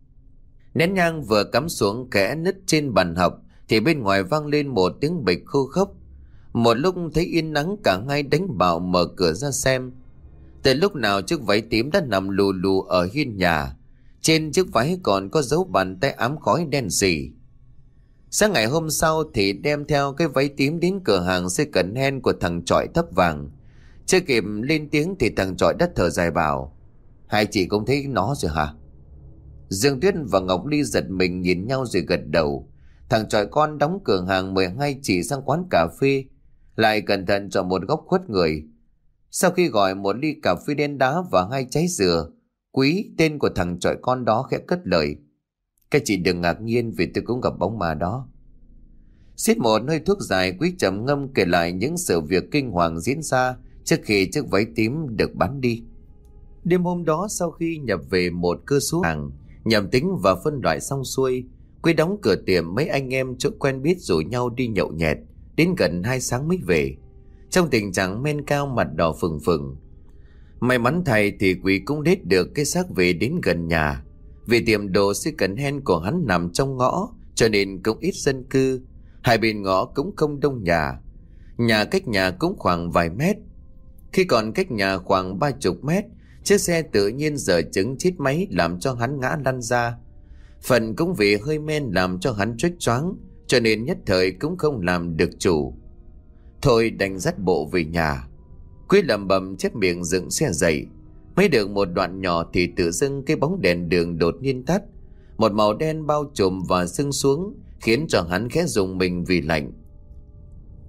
Nén nhang vừa cắm xuống kẽ nứt trên bàn học thì bên ngoài vang lên một tiếng bịch khô khốc. Một lúc thấy yên nắng, cả hai đánh bạo mở cửa ra xem. Từ lúc nào chiếc váy tím đã nằm lù lù ở hiên nhà, trên chiếc váy còn có dấu bàn tay ám khói đen sì. Sáng ngày hôm sau thì đem theo cái váy tím đến cửa hàng second hand của thằng Chọi thấp vàng. Chưa kịp lên tiếng thì thằng Chọi đã thở dài bảo: hai chị cũng thấy nó rồi hả? Dương Tuyết và Ngọc Ly giật mình nhìn nhau rồi gật đầu. Thằng Chọi con đóng cửa hàng mười hai chỉ sang quán cà phê, lại cẩn thận chọn một góc khuất người. Sau khi gọi một ly cà phê đen đá và hai trái dừa, Quý, tên của thằng Chọi con đó, khẽ cất lời: các chị đừng ngạc nhiên vì tôi cũng gặp bóng ma đó. Xít một hơi thuốc dài, Quý trầm ngâm kể lại những sự việc kinh hoàng diễn ra trước khi chiếc váy tím được bán đi. Đêm hôm đó, sau khi nhập về một cơ số hàng, nhầm tính và phân loại xong xuôi, Quý đóng cửa tiệm. Mấy anh em chỗ quen biết rủ nhau đi nhậu nhẹt đến gần hai sáng mới về, trong tình trạng men cao, mặt đỏ phừng phừng. May mắn thay thì Quý cũng đết được cái xác về đến gần nhà. Vì tiệm đồ second hand của hắn nằm trong ngõ cho nên cũng ít dân cư, hai bên ngõ cũng không đông nhà. Nhà cách nhà cũng khoảng vài mét. Khi còn cách nhà khoảng ba chục mét, chiếc xe tự nhiên dở chứng chít máy làm cho hắn ngã lăn ra. Phần cũng vì hơi men làm cho hắn choáng choáng, cho nên nhất thời cũng không làm được chủ. Thôi đành dắt bộ về nhà. Quý lẩm bẩm chép miệng dựng xe dậy. Mới được một đoạn nhỏ thì tự dưng cái bóng đèn đường đột nhiên tắt. Một màu đen bao trùm và sưng xuống khiến cho hắn khẽ rùng mình vì lạnh.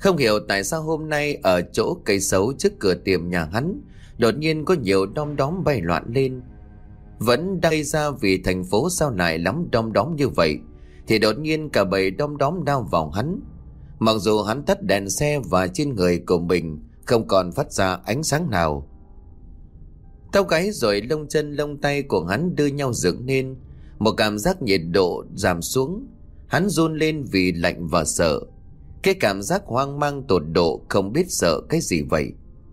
Không hiểu tại sao hôm nay ở chỗ cây sấu trước cửa tiệm nhà hắn đột nhiên có nhiều đom đóm bay loạn lên. Vẫn đang gây ra vì thành phố sao lại lắm đom đóm như vậy, thì đột nhiên cả bầy đom đóm lao vào hắn. Mặc dù hắn tắt đèn xe và trên người của mình không còn phát ra ánh sáng nào. Tóc gáy rồi lông chân lông tay của hắn đưa nhau dựng lên. Một cảm giác nhiệt độ giảm xuống. Hắn run lên vì lạnh và sợ. Cái cảm giác hoang mang tột độ, không biết sợ cái gì vậy.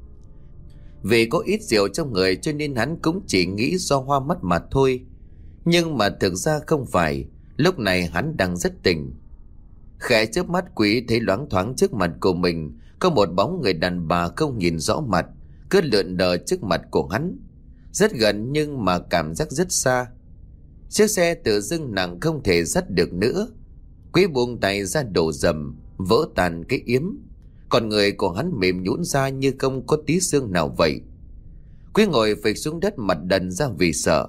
Vì có ít rượu trong người cho nên hắn cũng chỉ nghĩ do hoa mắt mà thôi. Nhưng mà thực ra không phải. Lúc này hắn đang rất tỉnh. Khẽ chớp mắt Quý thấy loáng thoáng trước mặt của mình có một bóng người đàn bà không nhìn rõ mặt, cứ lượn lờ trước mặt của hắn. Rất gần nhưng mà cảm giác rất xa. Chiếc xe tự dưng nặng không thể dắt được nữa. Quý buông tay ra đổ dầm, vỡ tan cái yếm. Còn người của hắn mềm nhũn ra như không có tí xương nào vậy. Quý ngồi phịch xuống đất mặt đần ra vì sợ.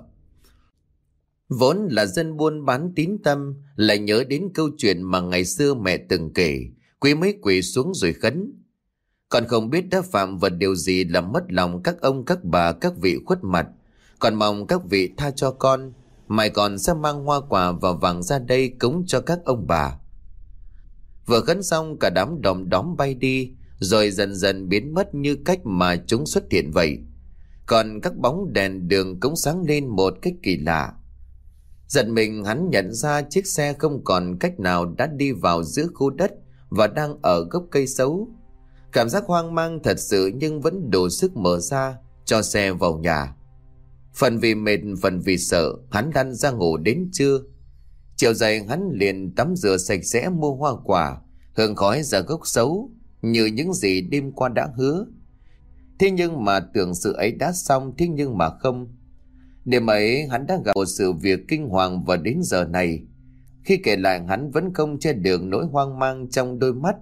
Vốn là dân buôn bán tín tâm, lại nhớ đến câu chuyện mà ngày xưa mẹ từng kể. Quý mới quỳ xuống rồi khấn. Còn không biết đã phạm vào điều gì làm mất lòng các ông các bà các vị khuất mặt. Còn mong các vị tha cho con. Mai còn sẽ mang hoa quả và vàng ra đây cúng cho các ông bà. Vừa khấn xong cả đám đom đóm bay đi, rồi dần dần biến mất như cách mà chúng xuất hiện vậy. Còn các bóng đèn đường cũng sáng lên một cách kỳ lạ. Giật mình hắn nhận ra chiếc xe không còn cách nào đã đi vào giữa khu đất và đang ở gốc cây sấu. Cảm giác hoang mang thật sự nhưng vẫn đủ sức mở ra cho xe vào nhà. Phần vì mệt, phần vì sợ, hắn lăn ra ngủ đến trưa. Chiều dậy hắn liền tắm rửa sạch sẽ mua hoa quả, hương khói ra gốc sấu như những gì đêm qua đã hứa. Thế nhưng mà tưởng sự ấy đã xong, thế nhưng mà không. Đêm ấy hắn đã gặp một sự việc kinh hoàng và đến giờ này, khi kể lại hắn vẫn không che được nỗi hoang mang trong đôi mắt.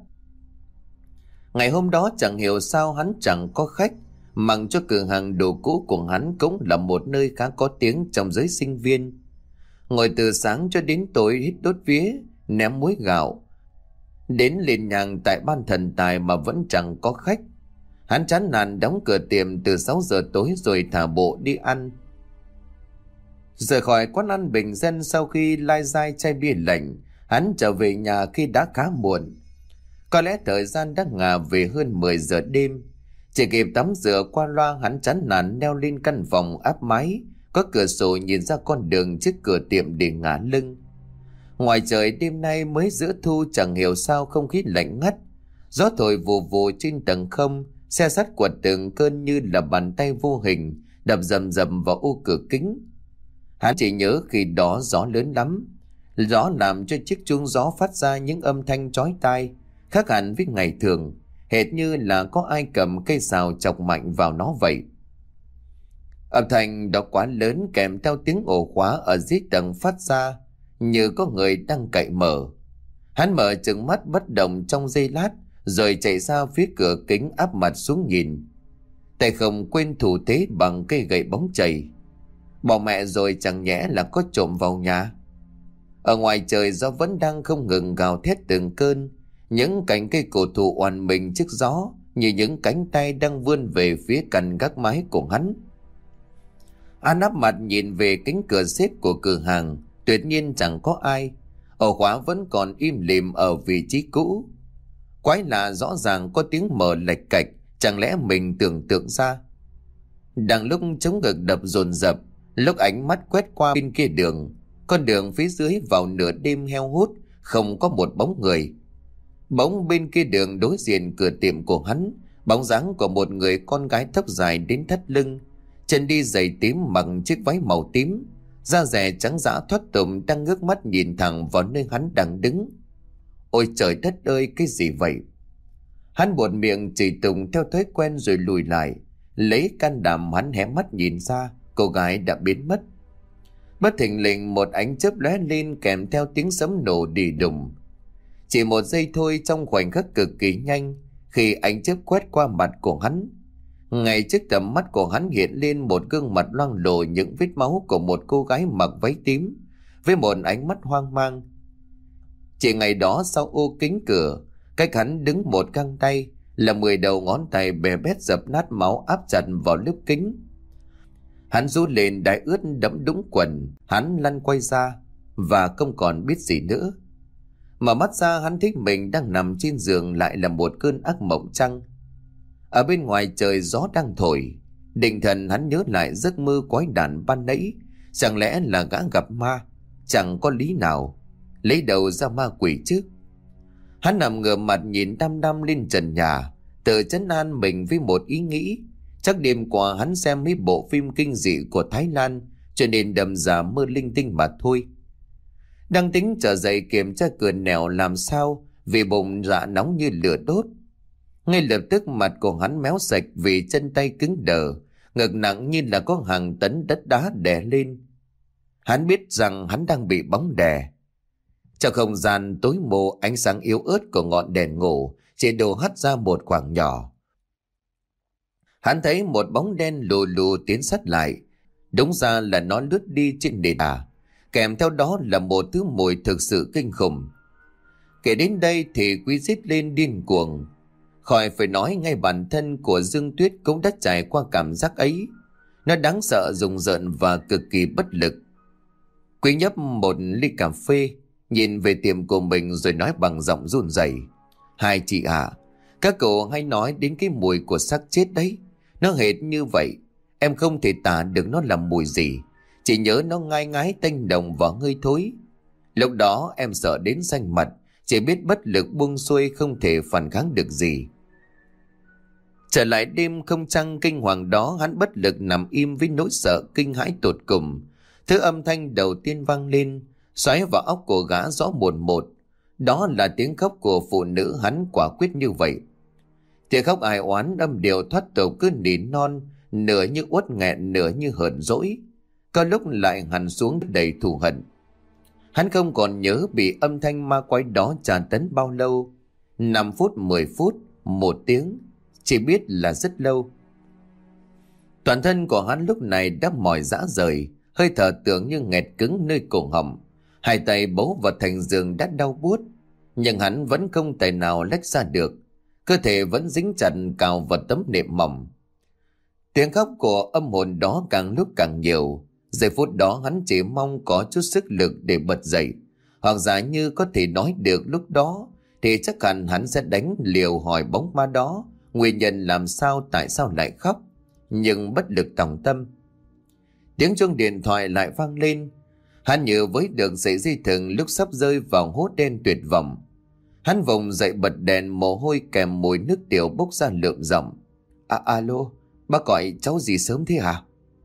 Ngày hôm đó chẳng hiểu sao hắn chẳng có khách, mặc cho cửa hàng đồ cũ của hắn cũng là một nơi khá có tiếng trong giới sinh viên. Ngồi từ sáng cho đến tối hít đốt vía, ném muối gạo, đến lên nhang tại ban thần tài mà vẫn chẳng có khách. Hắn chán nản đóng cửa tiệm từ sáu giờ tối rồi thả bộ đi ăn. Rời khỏi quán ăn bình dân sau khi lai dai chai bia lạnh, hắn trở về nhà khi đã khá muộn. Có lẽ thời gian đã ngả về hơn mười giờ đêm. Chỉ kịp tắm rửa qua loa, hắn chán nản leo lên căn phòng áp mái có cửa sổ nhìn ra con đường trước cửa tiệm để ngả lưng. Ngoài trời đêm nay mới giữa thu, chẳng hiểu sao không khí lạnh ngắt. Gió thổi vù vù trên tầng không, xe sắt quật từng cơn như là bàn tay vô hình đập rầm rầm vào ô cửa kính. Hắn chỉ nhớ khi đó gió lớn lắm, gió làm cho chiếc chuông gió phát ra những âm thanh chói tai, khác hẳn với ngày thường, hệt như là có ai cầm cây sào chọc mạnh vào nó vậy. Âm thanh đó quá lớn kèm theo tiếng ổ khóa ở dưới tầng phát ra như có người đang cậy mở. Hắn mở trừng mắt bất động trong giây lát, rồi chạy ra phía cửa kính áp mặt xuống nhìn. Tay không quên thủ thế bằng cây gậy bóng chày. Bỏ mẹ rồi chẳng nhẽ là có trộm vào nhà. Ở ngoài trời gió vẫn đang không ngừng gào thét từng cơn. Những cành cây cổ thụ oằn mình trước gió như những cánh tay đang vươn về phía cành gác mái của hắn. Hắn áp mặt nhìn về cánh cửa xếp của cửa hàng, tuyệt nhiên chẳng có ai. Ổ khóa vẫn còn im lìm ở vị trí cũ. Quái lạ, rõ ràng có tiếng mở lạch cạch, chẳng lẽ mình tưởng tượng ra. Đang lúc chống ngực đập dồn dập, lúc ánh mắt quét qua bên kia đường, con đường phía dưới vào nửa đêm heo hút, không có một bóng người. Bỗng bên kia đường đối diện cửa tiệm của hắn, bóng dáng của một người con gái tóc dài đến thắt lưng, chân đi giày tím mặc chiếc váy màu tím, da dẻ trắng dã thoát tục đang ngước mắt nhìn thẳng vào nơi hắn đang đứng. Ôi trời đất ơi, cái gì vậy? Hắn buột miệng chửi tùng theo thói quen rồi lùi lại. Lấy can đảm hắn hé mắt nhìn ra, cô gái đã biến mất. Bất thình lình một ánh chớp lóe lên kèm theo tiếng sấm nổ đì đùng. Chỉ một giây thôi, trong khoảnh khắc cực kỳ nhanh, khi ánh chớp quét qua mặt của hắn, ngay trước tầm mắt của hắn hiện lên một gương mặt loang lổ những vết máu của một cô gái mặc váy tím, với một ánh mắt hoang mang. Chỉ ngày đó sau ô kính cửa, Cách hắn đứng một găng tay là mười đầu ngón tay bè bét dập nát máu áp chặt vào lớp kính. Hắn rú lên đái ướt đẫm đúng quần, hắn lăn quay ra và không còn biết gì nữa. Mở mắt ra hắn thấy mình đang nằm trên giường, lại là một cơn ác mộng chăng. Ở bên ngoài trời gió đang thổi, định thần hắn nhớ lại giấc mơ quái đản ban nãy. Chẳng lẽ là gã gặp ma? Chẳng có lý nào lấy đầu ra ma quỷ chứ. Hắn nằm ngửa mặt nhìn đăm đăm lên trần nhà, tự trấn an mình với một ý nghĩ. Chắc đêm qua hắn xem mấy bộ phim kinh dị của Thái Lan, cho nên đầm ra mơ linh tinh mà thôi. Đang tính trở dậy kiểm tra cửa nẻo làm sao, vì bụng dạ nóng như lửa đốt. Ngay lập tức mặt của hắn méo sạch vì chân tay cứng đờ, ngực nặng như là có hàng tấn đất đá đè lên. Hắn biết rằng hắn đang bị bóng đè. Trong không gian tối mù, ánh sáng yếu ớt của ngọn đèn ngủ chỉ đổ hắt ra một khoảng nhỏ. Hắn thấy một bóng đen lù lù tiến sát lại. Đúng ra là nó lướt đi trên nền đá, kèm theo đó là một thứ mùi thực sự kinh khủng. Kể đến đây thì Quý rít lên điên cuồng. Khỏi phải nói, ngay bản thân của Dương Tuyết cũng đã trải qua cảm giác ấy. Nó đáng sợ, rùng rợn và cực kỳ bất lực. Quý nhấp một ly cà phê, nhìn về tiệm của mình rồi nói bằng giọng run rẩy: Hai chị ạ, à, các cậu hay nói đến cái mùi của xác chết đấy. Nó hệt như vậy. Em không thể tả được nó là mùi gì, chỉ nhớ nó ngai ngái tanh đồng và hơi thối. Lúc đó em sợ đến xanh mặt, chỉ biết bất lực buông xuôi, không thể phản kháng được gì. Trở lại đêm không trăng kinh hoàng đó, hắn bất lực nằm im với nỗi sợ kinh hãi tột cùng. Thứ âm thanh đầu tiên vang lên, xoáy vào óc của gã rõ mồn một. Đó là tiếng khóc của phụ nữ. Hắn quả quyết như vậy. Tiếng khóc ai oán âm điệu thoát tục, cứ nỉ non, nửa như uất nghẹn, nửa như hờn dỗi, có lúc lại hằn xuống đầy thù hận. Hắn không còn nhớ bị âm thanh ma quái đó tra tấn bao lâu. Năm phút, mười phút, một tiếng, chỉ biết là rất lâu. Toàn thân của hắn lúc này đã mỏi rã rời, hơi thở tưởng như nghẹt cứng nơi cổ họng. Hai tay bấu vào thành giường đã đau buốt, nhưng hắn vẫn không tài nào lách ra được. Cơ thể vẫn dính chặt cào vào tấm nệm mỏng. Tiếng khóc của âm hồn đó càng lúc càng nhiều. Giây phút đó hắn chỉ mong có chút sức lực để bật dậy, hoặc giả như có thể nói được lúc đó, thì chắc hẳn hắn sẽ đánh liều hỏi bóng ma đó nguyên nhân làm sao, tại sao lại khóc. Nhưng bất lực tòng tâm. Tiếng chuông điện thoại lại vang lên. Hắn như với được sợi dây thừng lúc sắp rơi vào hố đen tuyệt vọng. Hắn vùng dậy bật đèn, mồ hôi kèm mùi nước tiểu bốc ra lượm giọng: À, alo, bác gọi cháu gì sớm thế hả?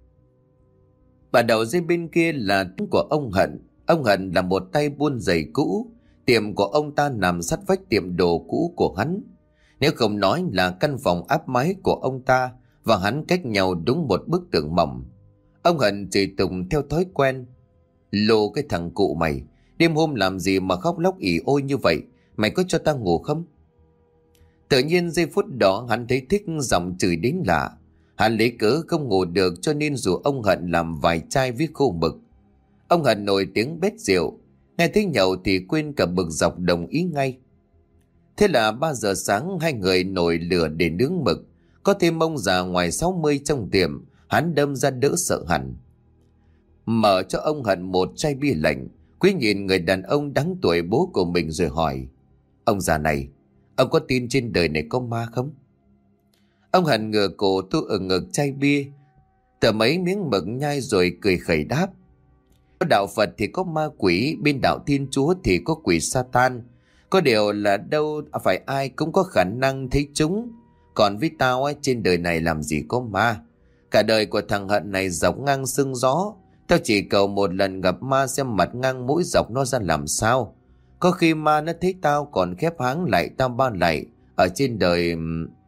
Và đầu dây bên kia là tiếng của ông Hận. Ông Hận là một tay buôn giày cũ. Tiệm của ông ta nằm sát vách tiệm đồ cũ của hắn. Nếu không nói là căn phòng áp mái của ông ta và hắn cách nhau đúng một bức tường mỏng. Ông Hận chửi tùng theo thói quen: Lô cái thằng cụ mày, đêm hôm làm gì mà khóc lóc ỉ ôi như vậy? Mày có cho ta ngủ không? Tự nhiên giây phút đó hắn thấy thích giọng chửi đến lạ. Hắn lấy cớ không ngủ được cho nên rủ ông Hận làm vài chai với khô mực. Ông Hận nổi tiếng bét rượu, nghe thấy nhậu thì quên cả bực dọc đồng ý ngay. Thế là ba giờ sáng hai người nổi lửa để nướng mực. Có thêm ông già ngoài sáu mươi trong tiệm, hắn đâm ra đỡ sợ hẳn. Mở cho ông Hận một chai bia lạnh. Quý nhìn người đàn ông đáng tuổi bố của mình rồi hỏi: Ông già này, ông có tin trên đời này có ma không? Ông Hận ngửa cổ thu ở ngực chai bia, tờ mấy miếng mực nhai rồi cười khẩy đáp: Đạo Phật thì có ma quỷ, bên đạo Thiên Chúa thì có quỷ Satan. Có điều là đâu phải ai cũng có khả năng thấy chúng. Còn với tao ấy, trên đời này làm gì có ma. Cả đời của thằng Hận này dọc ngang sương gió. Tao chỉ cầu một lần gặp ma xem mặt ngang mũi dọc nó ra làm sao. Có khi ma nó thấy tao còn khép háng lại tao ba lại. Ở trên đời...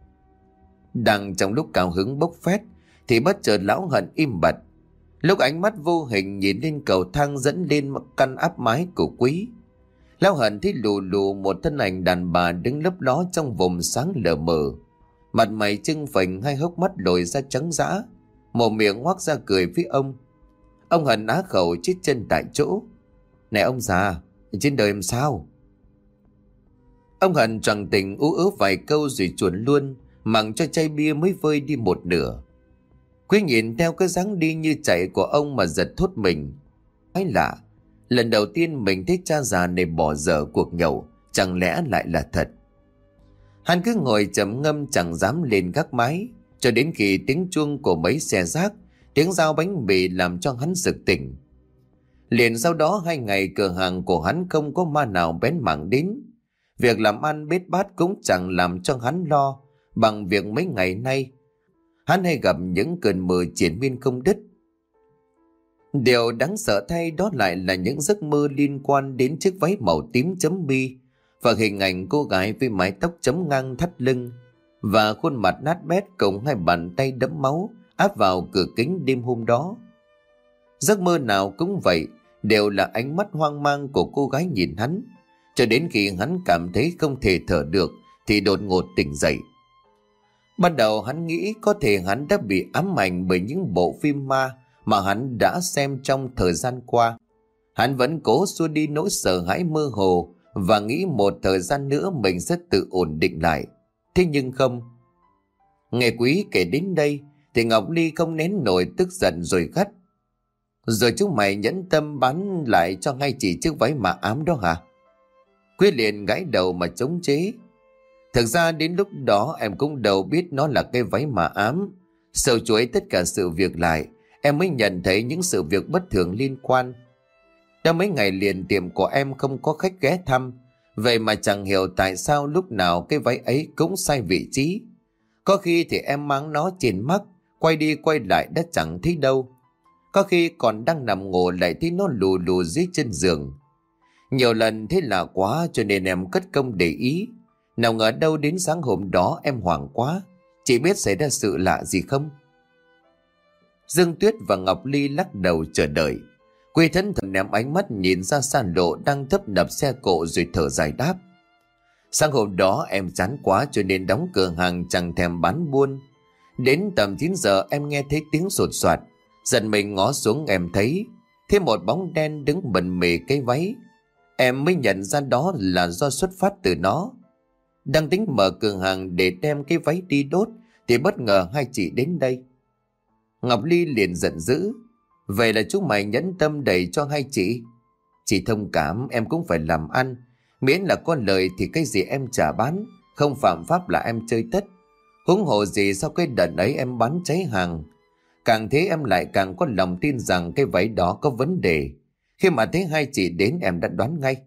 Đang trong lúc cao hứng bốc phét thì bất chợt lão Hận im bặt. Lúc ánh mắt vô hình nhìn lên cầu thang dẫn lên căn áp mái của Quý, lão Hận thấy lù lù một thân ảnh đàn bà đứng lấp ló trong vùng sáng lờ mờ. Mặt mày trưng phình, hai hốc mắt lồi ra trắng dã, mồm miệng ngoác ra cười với ông. Ông Hận á khẩu chết chân tại chỗ: Này ông già, trên đời làm sao? Ông Hận choàng tỉnh ú ớ vài câu rồi chuồn luôn, mặc cho chai bia mới vơi đi một nửa. Quý nhìn theo cái dáng đi như chạy của ông mà giật thốt mình. Quái lạ, lần đầu tiên mình thấy cha già này bỏ dở cuộc nhậu, chẳng lẽ lại là thật. Hắn cứ ngồi trầm ngâm chẳng dám lên gác mái, cho đến khi tiếng chuông của mấy xe rác, tiếng dao bánh mì làm cho hắn sực tỉnh. Liền sau đó hai ngày cửa hàng của hắn không có ma nào bén mảng đến. Việc làm ăn bết bát cũng chẳng làm cho hắn lo bằng việc mấy ngày nay hắn hay gặp những cơn mơ triền miên không đứt. Điều đáng sợ thay đó lại là những giấc mơ liên quan đến chiếc váy màu tím chấm bi và hình ảnh cô gái với mái tóc chấm ngang thắt lưng và khuôn mặt nát bét cùng hai bàn tay đẫm máu áp vào cửa kính đêm hôm đó. Giấc mơ nào cũng vậy, đều là ánh mắt hoang mang của cô gái nhìn hắn, cho đến khi hắn cảm thấy không thể thở được thì đột ngột tỉnh dậy. Ban đầu hắn nghĩ có thể hắn đã bị ám ảnh bởi những bộ phim ma mà hắn đã xem trong thời gian qua. Hắn vẫn cố xua đi nỗi sợ hãi mơ hồ và nghĩ một thời gian nữa mình sẽ tự ổn định lại. Thế nhưng không. Nghe Quý kể đến đây thì Ngọc Ly không nén nổi tức giận rồi gắt: "Rồi chúng mày nhẫn tâm bán lại cho ngay chỉ chiếc váy mà ám đó hả?" Quý liền gãi đầu mà chống chế: "Thực ra đến lúc đó em cũng đâu biết nó là cái váy mà ám. Sâu chuỗi tất cả sự việc lại, em mới nhận thấy những sự việc bất thường liên quan. Đã mấy ngày liền tiệm của em không có khách ghé thăm, vậy mà chẳng hiểu tại sao lúc nào cái váy ấy cũng sai vị trí. Có khi thì em mang nó trên mắt, quay đi quay lại đã chẳng thấy đâu. Có khi còn đang nằm ngủ lại thấy nó lù lù dưới chân giường. Nhiều lần thế là quá cho nên em cất công để ý. Nào ngờ đâu đến sáng hôm đó em hoảng quá, chỉ biết xảy ra sự lạ gì không?" Dương Tuyết và Ngọc Ly lắc đầu chờ đợi. Quy Thẫn thầm ném ánh mắt nhìn ra xa lộ đang tấp nập xe cộ rồi thở dài đáp: "Sáng hôm đó em chán quá cho nên đóng cửa hàng chẳng thèm bán buôn. Đến tầm chín giờ em nghe thấy tiếng sột soạt, giật mình ngó xuống em thấy thêm một bóng đen đứng bần mề cái váy. Em mới nhận ra đó là do xuất phát từ nó. Đang tính mở cửa hàng để đem cái váy đi đốt thì bất ngờ hai chị đến đây." Ngọc Ly liền giận dữ: "Vậy là chúng mày nhẫn tâm đẩy cho hai chị? Chị thông cảm, em cũng phải làm ăn, miễn là có lời thì cái gì em chả bán, không phạm pháp là em chơi tất. Huống hồ gì sau cái đợt ấy em bán cháy hàng. Càng thế em lại càng có lòng tin rằng cái váy đó có vấn đề. Khi mà thấy hai chị đến em đã đoán ngay."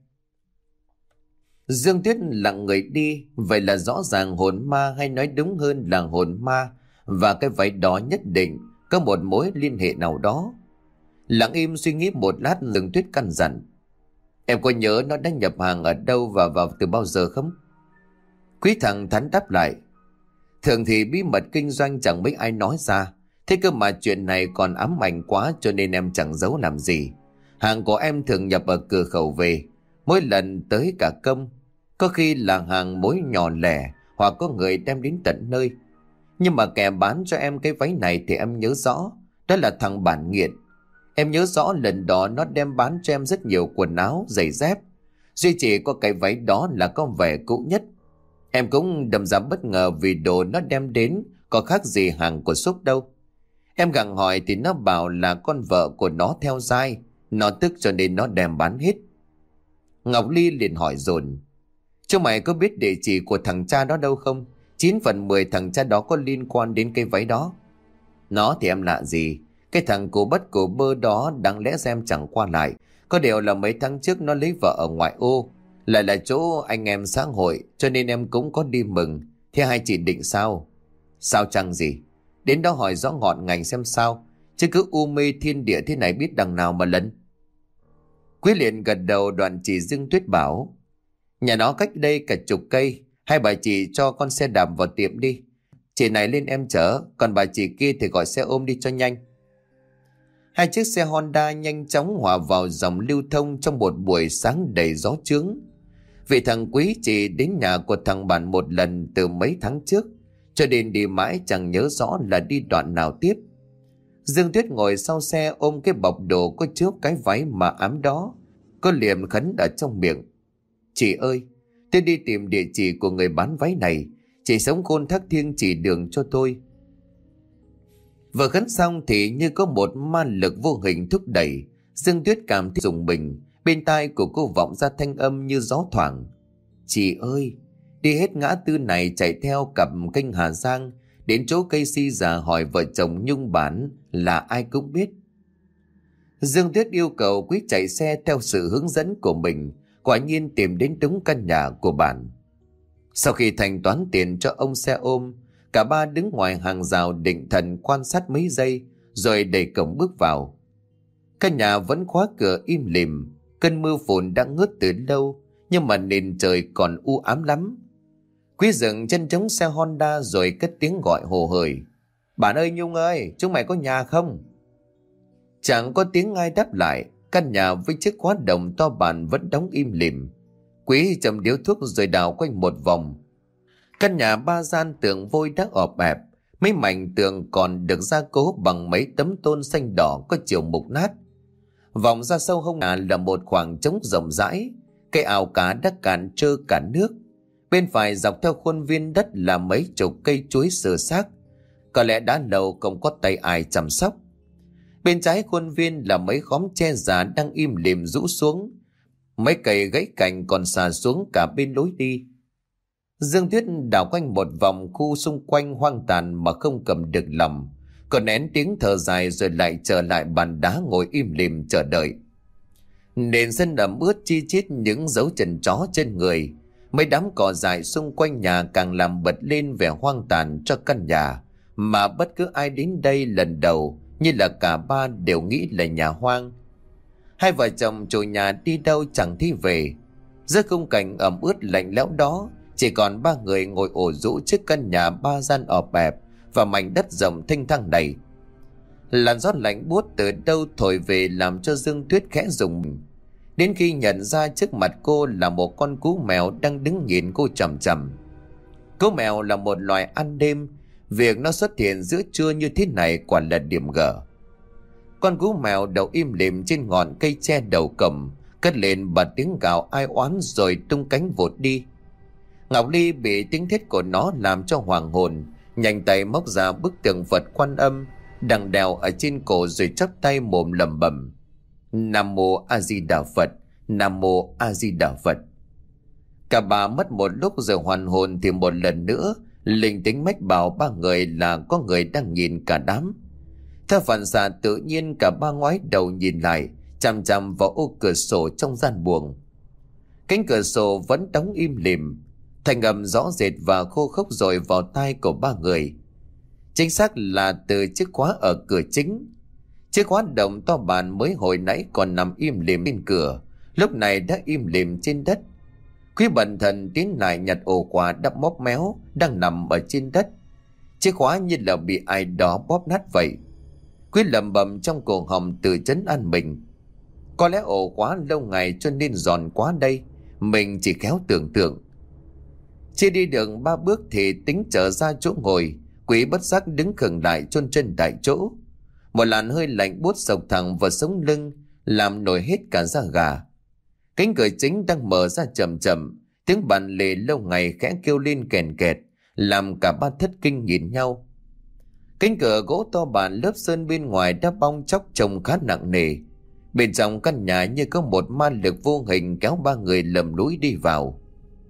Dương Tuyết lặng người đi, vậy là rõ ràng hồn ma, hay nói đúng hơn là hồn ma và cái váy đó nhất định có một mối liên hệ nào đó. Lặng im suy nghĩ một lát, Dương Tuyết căn dặn: "Em có nhớ nó đã nhập hàng ở đâu và vào từ bao giờ không?" Quý thẳng thắn đáp lại: "Thường thì bí mật kinh doanh chẳng mấy ai nói ra, thế cơ mà chuyện này còn ám ảnh quá cho nên em chẳng giấu làm gì. Hàng của em thường nhập ở cửa khẩu về, mỗi lần tới cả công. Có khi là hàng mối nhỏ lẻ hoặc có người đem đến tận nơi. Nhưng mà kẻ bán cho em cái váy này thì em nhớ rõ, đó là thằng bản nghiện. Em nhớ rõ lần đó nó đem bán cho em rất nhiều quần áo, giày dép. Duy chỉ có cái váy đó là có vẻ cũ nhất. Em cũng đâm ra bất ngờ vì đồ nó đem đến có khác gì hàng của Xúc đâu. Em gặng hỏi thì nó bảo là con vợ của nó theo dai, nó tức cho nên nó đem bán hết." Ngọc Ly liền hỏi dồn: "Chúng mày có biết địa chỉ của thằng cha đó đâu không? Chín phần mười thằng cha đó có liên quan đến cái váy đó." "Nó thì em lạ gì? Cái thằng cổ bất cổ bơ đó đáng lẽ xem chẳng qua lại. Có điều là mấy tháng trước nó lấy vợ ở ngoại ô, lại là chỗ anh em xã hội, cho nên em cũng có đi mừng. Thế hai chị định sao?" "Sao chăng gì? Đến đó hỏi rõ ngọn ngành xem sao, chứ cứ u mê thiên địa thế này biết đằng nào mà lần." Quý liền gật đầu, đoạn chỉ Dương Tuyết bảo: "Nhà nó cách đây cả chục cây, hai bà chị cho con xe đạp vào tiệm đi. Chị này lên em chở, còn bà chị kia thì gọi xe ôm đi cho nhanh." Hai chiếc xe Honda nhanh chóng hòa vào dòng lưu thông trong một buổi sáng đầy gió chướng. Vì thằng Quý chỉ đến nhà của thằng bạn một lần từ mấy tháng trước, cho đến đi mãi chẳng nhớ rõ là đi đoạn nào tiếp. Dương Tuyết ngồi sau xe ôm cái bọc đồ có chứa cái váy mà ám đó, có liệm khấn ở trong miệng: "Chị ơi, Tôi đi tìm địa chỉ của người bán váy này. Chị Sống Khôn thác thiêng chỉ đường cho tôi. Vừa khấn xong thì như có một ma lực vô hình thúc đẩy. Dương Tuyết cảm thấy rùng mình. Bên tai của cô vọng ra thanh âm như gió thoảng. Chị ơi, đi hết ngã tư này chạy theo cặp kênh Hà Giang đến chỗ cây si già hỏi vợ chồng Nhung bán là ai cũng biết. Dương Tuyết yêu cầu Quý chạy xe theo sự hướng dẫn của mình, quả nhiên tìm đến đúng căn nhà của bạn. Sau khi thanh toán tiền cho ông xe ôm, cả ba đứng ngoài hàng rào định thần quan sát mấy giây rồi đẩy cổng bước vào. Căn nhà vẫn khóa cửa im lìm, cơn mưa phùn đã ngớt từ lâu nhưng mà nền trời còn u ám lắm. Quý dừng chân chống xe Honda rồi cất tiếng gọi hồ hởi. Bạn ơi Nhung ơi, chúng mày có nhà không? Chẳng có tiếng ai đáp lại. Căn nhà với chiếc khóa đồng to bản vẫn đóng im lìm. Quý châm điếu thuốc rồi đào quanh một vòng. Căn nhà ba gian tường vôi đã ọp ẹp. Mấy mảnh tường còn được gia cố bằng mấy tấm tôn xanh đỏ có chiều mục nát. Vòng ra sâu hông nhà là một khoảng trống rộng rãi. Cây ao cá đã cạn trơ cả nước. Bên phải dọc theo khuôn viên đất là mấy chục cây chuối sơ xác. Có lẽ đã lâu không có tay ai chăm sóc. Bên trái khuôn viên là mấy khóm tre già đang im lìm rũ xuống. Mấy cây gãy cành còn xà xuống cả bên lối đi. Dương Tuyết đảo quanh một vòng khu xung quanh hoang tàn mà không cầm được lòng. Còn nén tiếng thở dài rồi lại trở lại bàn đá ngồi im lìm chờ đợi. Nền sân ẩm ướt chi chít những dấu chân chó trên người. Mấy đám cỏ dại xung quanh nhà càng làm bật lên vẻ hoang tàn cho căn nhà mà bất cứ ai đến đây lần đầu như là cả ba đều nghĩ là nhà hoang. Hai vợ chồng chủ nhà đi đâu chẳng thấy về. Giữa khung cảnh ẩm ướt lạnh lẽo đó, chỉ còn ba người ngồi ổ rũ trước căn nhà ba gian ọp ẹp và mảnh đất rộng thênh thang này. Làn gió lạnh buốt từ đâu thổi về làm cho Dương Tuyết khẽ rùng mình. Đến khi nhận ra trước mặt cô là một con cú mèo đang đứng nhìn cô chằm chằm. Cú mèo là một loài ăn đêm. Việc nó xuất hiện giữa trưa như thế này quả là điểm gở. Con cú mèo đầu im lìm trên ngọn cây tre đầu cầm, cất lên bật tiếng gào ai oán rồi tung cánh vụt đi. Ngọc Ly bị tiếng thét của nó làm cho hoàng hồn, nhanh tay móc ra bức tượng Phật Quan Âm đang đeo ở trên cổ rồi chắp tay mồm lẩm bẩm: Nam mô A Di Đà Phật, Nam mô A Di Đà Phật. Cả bà mất một lúc rồi hoàn hồn thì một lần nữa linh tính mách bảo ba người là có người đang nhìn cả đám. Theo phản xạ tự nhiên cả ba ngoái đầu nhìn lại, chằm chằm vào ô cửa sổ trong gian buồng. Cánh cửa sổ vẫn đóng im lìm, thành âm rõ rệt và khô khốc dội vào tai của ba người. Chính xác là từ chiếc khóa ở cửa chính. Chiếc khóa đồng to bản mới hồi nãy còn nằm im lìm bên cửa, lúc này đã im lìm trên đất. Quý bần thần tiến lại nhặt ổ khóa đắp móc méo đang nằm ở trên đất. Chiếc khóa như là bị ai đó bóp nát vậy. Quý lẩm bẩm trong cổ họng tự trấn an mình. Có lẽ ổ khóa lâu ngày cho nên giòn quá đây. Mình chỉ khéo tưởng tượng. Chưa đi được ba bước thì tính trở ra chỗ ngồi. Quý bất giác đứng khựng lại chôn chân tại chỗ. Một làn hơi lạnh buốt sộc thẳng vào sống lưng, làm nổi hết cả da gà. Cánh cửa chính đang mở ra chậm chậm, tiếng bàn lề lâu ngày khẽ kêu lên kèn kẹt, làm cả ba thất kinh nhìn nhau. Cánh cửa gỗ to bản lớp sơn bên ngoài đã bong chóc trông khá nặng nề. Bên trong căn nhà như có một ma lực vô hình kéo ba người lầm lũi đi vào.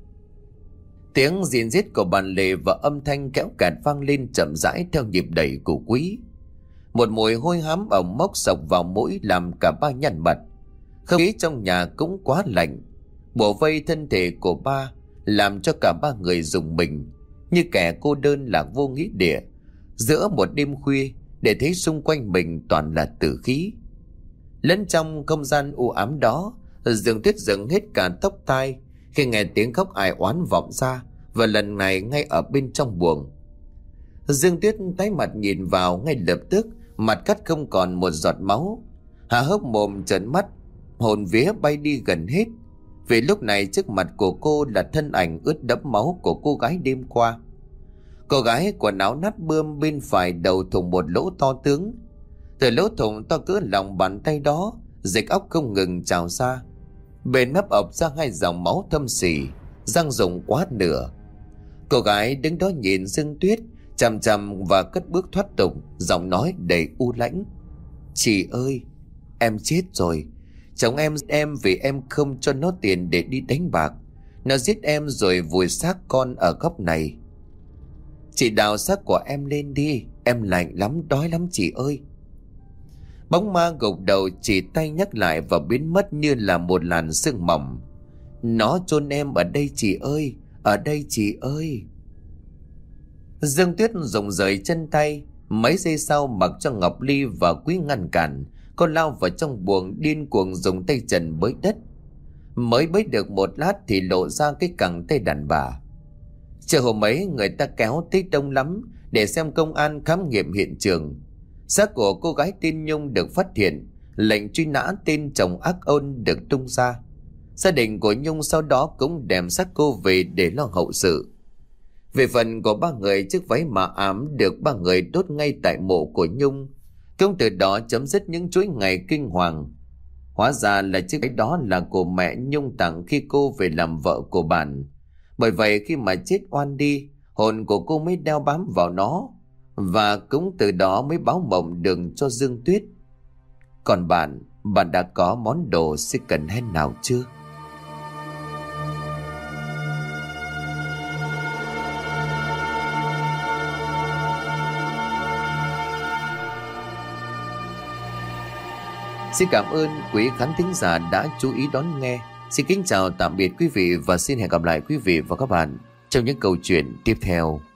Tiếng rền rít của bàn lề và âm thanh kéo kẹt vang lên chậm rãi theo nhịp đẩy của Quý. Một mùi hôi hám ẩm mốc sộc vào mũi làm cả ba nhăn mặt. Không khí trong nhà cũng quá lạnh. Bủa vây thân thể của ba làm cho cả ba người rùng mình, như kẻ cô đơn lạc vô nghĩa địa giữa một đêm khuya, để thấy xung quanh mình toàn là tử khí. Lẫn trong không gian u ám đó, Dương Tuyết dựng hết cả tóc tai khi nghe tiếng khóc ai oán vọng ra, và lần này ngay ở bên trong buồng. Dương Tuyết tái mặt nhìn vào, ngay lập tức mặt cắt không còn một giọt máu, há hốc mồm trợn mắt, hồn vía bay đi gần hết. Vì lúc này trước mặt của cô là thân ảnh ướt đẫm máu của cô gái đêm qua. Cô gái quần áo nát bươm, bên phải đầu thủng một lỗ to tướng. Từ lỗ thủng to cỡ lòng bàn tay đó, dịch óc không ngừng trào ra. Bên mép ập ra hai dòng máu thâm sỉ, dang rụng quá nửa. Cô gái đứng đó nhìn Dương Tuyết chằm chằm và cất bước thoát tục, giọng nói đầy u lãnh. Chị ơi, em chết rồi. Chồng em em vì em không cho nó tiền để đi đánh bạc, nó giết em rồi vùi xác con ở góc này. Chị đào xác của em lên đi, em lạnh lắm, đói lắm chị ơi. Bóng ma gục đầu chỉ tay nhắc lại và biến mất như là một làn sương mỏng. Nó chôn em ở đây chị ơi, ở đây chị ơi. Dương Tuyết rụng rời chân tay. Mấy giây sau, mặc cho Ngọc Ly và Quý ngăn cản, cô lao vào trong buồng điên cuồng dùng tay trần bới đất. Mới bới được một lát thì lộ ra cái cẳng tay đàn bà. Chờ hôm ấy người ta kéo tới đông lắm để xem công an khám nghiệm hiện trường. Xác của cô gái tên Nhung được phát hiện, lệnh truy nã tên chồng ác ôn được tung ra. Gia đình của Nhung sau đó cũng đem xác cô về để lo hậu sự. Về phần của ba người chiếc váy mạ ám được ba người đốt ngay tại mộ của Nhung. Cũng từ đó chấm dứt những chuỗi ngày kinh hoàng. Hóa ra là chiếc váy đó là của mẹ Nhung tặng khi cô về làm vợ của bạn. Bởi vậy khi mà chết oan đi, hồn của cô mới đeo bám vào nó, và cũng từ đó mới báo mộng đường cho Dương Tuyết. Còn bạn, bạn đã có món đồ second hand nào chưa? Xin cảm ơn quý khán thính giả đã chú ý đón nghe. Xin kính chào tạm biệt quý vị và xin hẹn gặp lại quý vị và các bạn trong những câu chuyện tiếp theo.